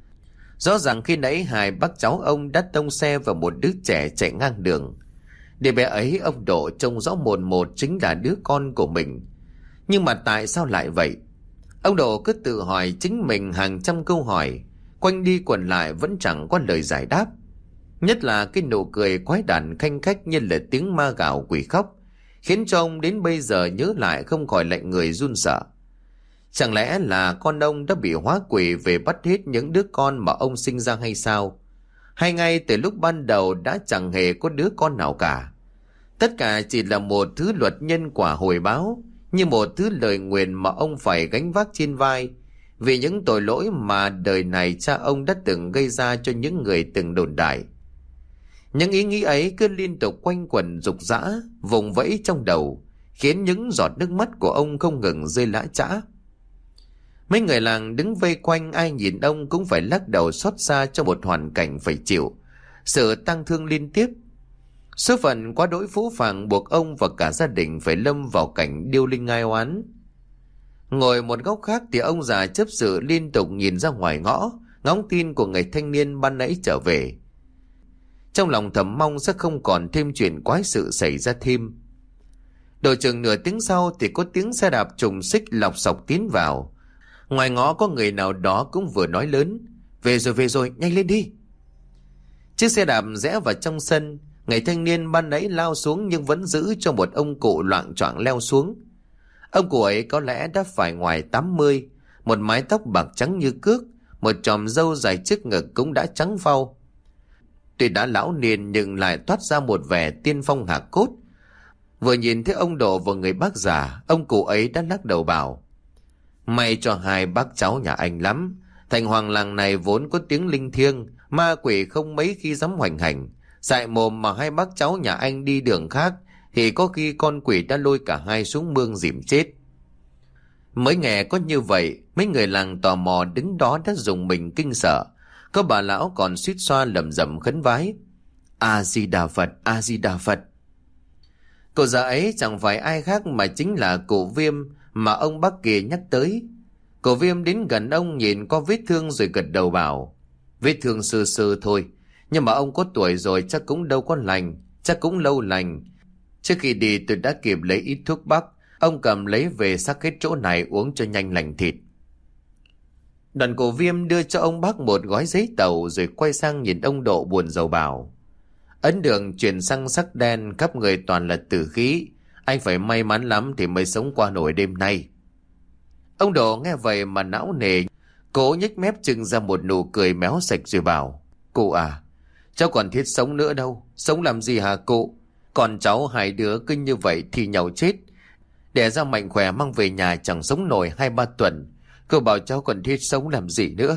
Rõ ràng khi nãy hai bác cháu ông đã tông xe vào một đứa trẻ chạy ngang đường. Đứa bé ấy ông Độ trông rõ mồn một chính là đứa con của mình. Nhưng mà tại sao lại vậy? Ông Độ cứ tự hỏi chính mình hàng trăm câu hỏi, quanh đi quẩn lại vẫn chẳng có lời giải đáp. Nhất là cái nụ cười quái đản khanh khách như là tiếng ma gào quỷ khóc, khiến cho ông đến bây giờ nhớ lại không khỏi lạnh người run sợ. Chẳng lẽ là con ông đã bị hóa quỷ về bắt hết những đứa con mà ông sinh ra hay sao? Hay ngay từ lúc ban đầu đã chẳng hề có đứa con nào cả? Tất cả chỉ là một thứ luật nhân quả hồi báo, như một thứ lời nguyền mà ông phải gánh vác trên vai, vì những tội lỗi mà đời này cha ông đã từng gây ra cho những người từng đồn đại. Những ý nghĩ ấy cứ liên tục quanh quẩn rục rã, vùng vẫy trong đầu, khiến những giọt nước mắt của ông không ngừng rơi lã chã. Mấy người làng đứng vây quanh, ai nhìn ông cũng phải lắc đầu xót xa cho một hoàn cảnh phải chịu sự tang thương liên tiếp. Số phận quá đỗi phũ phàng buộc ông và cả gia đình phải lâm vào cảnh điêu linh ai oán. Ngồi một góc khác thì ông già chấp sự liên tục nhìn ra ngoài ngõ, ngóng tin của người thanh niên ban nãy trở về. Trong lòng thầm mong sẽ không còn thêm chuyện quái sự xảy ra thêm. Độ chừng nửa tiếng sau thì có tiếng xe đạp trùng xích lọc sọc tiến vào. Ngoài ngõ có người nào đó cũng vừa nói lớn: Về rồi về rồi, nhanh lên đi. Chiếc xe đạp rẽ vào trong sân. Người thanh niên ban nãy lao xuống nhưng vẫn giữ cho một ông cụ loạng choạng leo xuống. Ông cụ ấy có lẽ đã phải ngoài tám mươi, một mái tóc bạc trắng như cước, một chòm râu dài trước ngực cũng đã trắng phau. Tuy đã lão niên nhưng lại toát ra một vẻ tiên phong hạ cốt. Vừa nhìn thấy ông Độ và người bác già, ông cụ ấy đã lắc đầu bảo: May cho hai bác cháu nhà anh lắm. Thành hoàng làng này vốn có tiếng linh thiêng, ma quỷ không mấy khi dám hoành hành. Dại mồm mà hai bác cháu nhà anh đi đường khác thì có khi con quỷ đã lôi cả hai xuống mương dìm chết. Mới nghe có như vậy, mấy người làng tò mò đứng đó đã dùng mình kinh sợ. Có bà lão còn suýt xoa lầm rầm khấn vái: A Di Đà Phật, A Di Đà Phật. Cô già ấy chẳng phải ai khác mà chính là cụ Viêm mà ông bác kia nhắc tới. Cụ Viêm đến gần ông nhìn qua vết thương rồi gật đầu bảo: Vết thương sơ sơ thôi, nhưng mà ông có tuổi rồi chắc cũng đâu có lành, chắc cũng lâu lành. Trước khi đi tôi đã kịp lấy ít thuốc bắc, ông cầm lấy về sắc hết chỗ này uống cho nhanh lành thịt. Đoàn cổ Viêm đưa cho ông bác một gói giấy tàu rồi quay sang nhìn ông Độ buồn rầu bảo: Ấn đường chuyển sang sắc đen, khắp người toàn là tử khí, anh phải may mắn lắm thì mới sống qua nổi đêm nay. Ông Độ nghe vậy mà não nề, cố nhếch mép trưng ra một nụ cười méo sạch rồi bảo: Cụ à, cháu còn thiết sống nữa đâu, sống làm gì hả cụ? Còn cháu hai đứa cứ như vậy thì nhau chết. Đẻ ra mạnh khỏe mang về nhà chẳng sống nổi hai ba tuần, cô bảo cháu còn thiết sống làm gì nữa?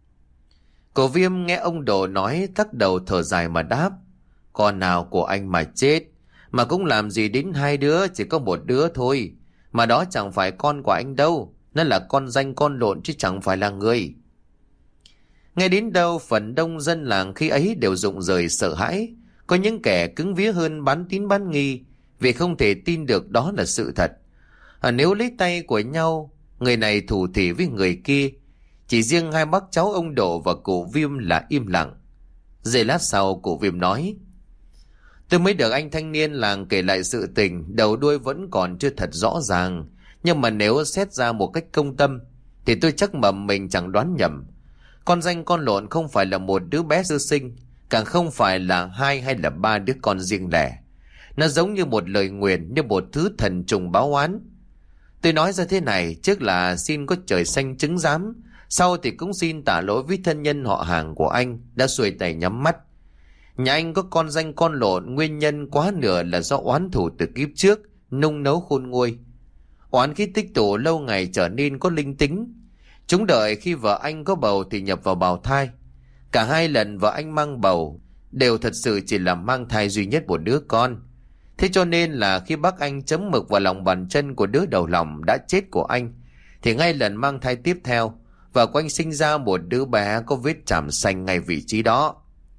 Cổ Viêm nghe ông Độ nói tắc đầu thở dài mà đáp: Con nào của anh mà chết, mà cũng làm gì đến hai đứa, chỉ có một đứa thôi. Mà đó chẳng phải con của anh đâu, nó là con danh con lộn chứ chẳng phải là người. Nghe đến đâu phần đông dân làng khi ấy đều rụng rời sợ hãi. Có Có những kẻ cứng vía hơn bán tín bán nghi vì không thể tin được đó là sự thật. À, nếu lấy tay của nhau, người này thủ thỉ với người kia. Chỉ riêng hai bác cháu ông Độ và cụ Viêm là im lặng. Giây lát sau cụ Viêm nói: Tôi mới được anh thanh niên làng kể lại sự tình, đầu đuôi vẫn còn chưa thật rõ ràng. Nhưng mà nếu xét ra một cách công tâm thì tôi chắc mầm mình chẳng đoán nhầm. Con danh con lộn không phải là một đứa bé sơ sinh, càng không phải là hai hay là ba đứa con riêng lẻ. Nó giống như một lời nguyền, như một thứ thần trùng báo oán. Tôi nói ra thế này trước là xin có trời xanh chứng giám, sau thì cũng xin tả lỗi với thân nhân họ hàng của anh đã xuôi tay nhắm mắt. Nhà anh có con danh con lộn, nguyên nhân quá nửa là do oán thù từ kiếp trước nung nấu khôn nguôi. Oán khí tích tụ lâu ngày trở nên có linh tính. Chúng đợi khi vợ anh có bầu thì nhập vào bào thai. Cả hai lần vợ anh mang bầu đều thật sự chỉ là mang thai duy nhất một đứa con. Thế cho nên là khi bác anh chấm mực vào lòng bàn chân của đứa đầu lòng đã chết của anh, thì ngay lần mang thai tiếp theo, vợ của anh sinh ra một đứa bé có vết chàm xanh ngay vị trí đó.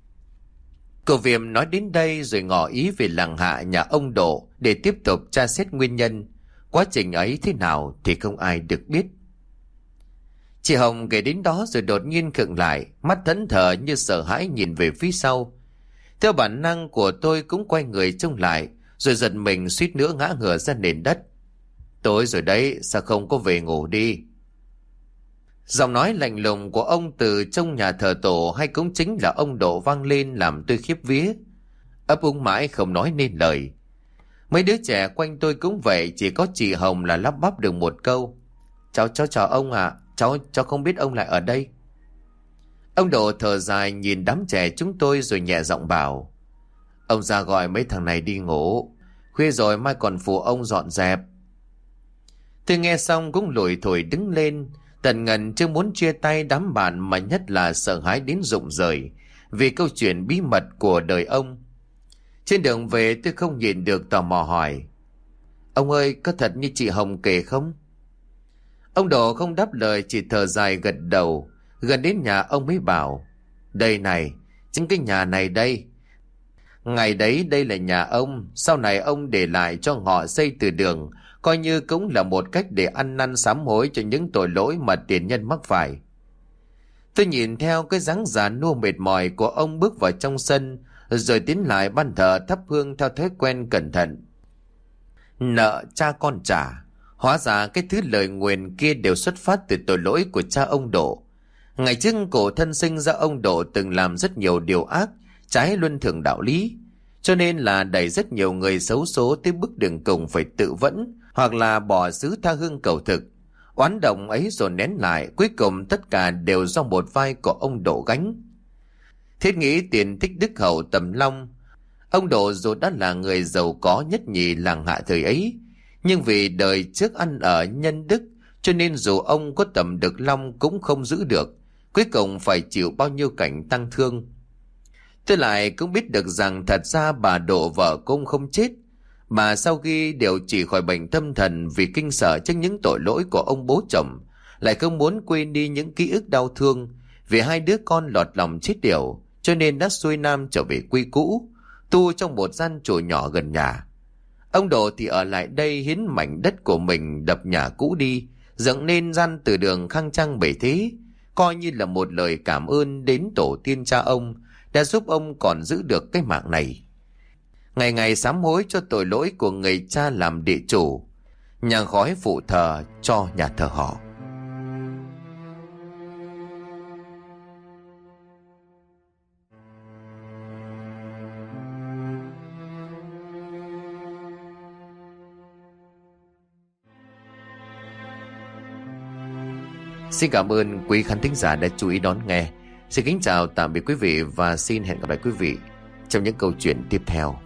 Cậu Viêm nói đến đây rồi ngỏ ý về làng Hạ nhà ông Độ để tiếp tục tra xét nguyên nhân. Quá trình ấy thế nào thì không ai được biết. Chị Hồng kể đến đó rồi đột nhiên khựng lại, mắt thẫn thờ như sợ hãi nhìn về phía sau. Theo bản năng của tôi cũng quay người trông lại, rồi giật mình suýt nữa ngã ngửa ra nền đất. Tối rồi đấy, sao không có về ngủ đi? Giọng nói lạnh lùng của ông từ trong nhà thờ tổ, hay cũng chính là ông Độ, vang lên làm tôi khiếp vía. Ấp úng mãi không nói nên lời. Mấy đứa trẻ quanh tôi cũng vậy, chỉ có chị Hồng là lắp bắp được một câu: Cháu cháu chào ông ạ, à. cháu cháu không biết ông lại ở đây. Ông Độ thở dài nhìn đám trẻ chúng tôi rồi nhẹ giọng bảo: Ông ra gọi mấy thằng này đi ngủ, khuya rồi mai còn phụ ông dọn dẹp. Tôi nghe xong cũng lủi thổi đứng lên, tần ngần chưa muốn chia tay đám bạn, mà nhất là sợ hãi đến rụng rời vì câu chuyện bí mật của đời ông. Trên đường về tôi không nhịn được tò mò hỏi: Ông ơi, có thật như chị Hồng kể không? Ông Độ không đáp lời, chỉ thở dài gật đầu. Gần đến nhà ông mới bảo: Đây này, chính cái nhà này đây. Ngày đấy đây là nhà ông, sau này ông để lại cho họ xây từ đường, coi như cũng là một cách để ăn năn sám hối cho những tội lỗi mà tiền nhân mắc phải. Tôi nhìn theo cái dáng già nua mệt mỏi của ông bước vào trong sân, rồi tiến lại ban thờ thắp hương theo thói quen cẩn thận. Nợ cha con trả, hóa ra cái thứ lời nguyền kia đều xuất phát từ tội lỗi của cha ông Độ. Ngày trước cổ thân sinh ra ông Độ từng làm rất nhiều điều ác, trái luân thường đạo lý, cho nên là đẩy rất nhiều người xấu số tới bước đường cùng phải tự vẫn hoặc là bỏ xứ tha hương cầu thực. Oán động ấy rồi nén lại, cuối cùng tất cả đều do một vai của ông Độ gánh. Thiết nghĩ tiền tích đức hậu tầm long, ông Độ dù đã là người giàu có nhất nhì làng Hạ thời ấy, nhưng vì đời trước ăn ở nhân đức, cho nên dù ông có tầm được long cũng không giữ được, cuối cùng phải chịu bao nhiêu cảnh tăng thương. Tôi lại cũng biết được rằng thật ra bà Độ vợ cũng không chết, mà sau khi điều trị khỏi bệnh tâm thần vì kinh sợ trước những tội lỗi của ông bố chồng, lại không muốn quên đi những ký ức đau thương vì hai đứa con lọt lòng chết yểu, cho nên đã xuôi nam trở về quy cũ, tu trong một gian chùa nhỏ gần nhà. Ông Độ thì ở lại đây hiến mảnh đất của mình đập nhà cũ đi, dựng nên gian từ đường khang trang bể thế, coi như là một lời cảm ơn đến tổ tiên cha ông đã giúp ông còn giữ được cái mạng này. Ngày ngày sám hối cho tội lỗi của người cha làm địa chủ, nhang khói phụ thờ cho nhà thờ họ. Xin cảm ơn quý khán thính giả đã chú ý đón nghe. Xin kính chào tạm biệt quý vị và xin hẹn gặp lại quý vị trong những câu chuyện tiếp theo.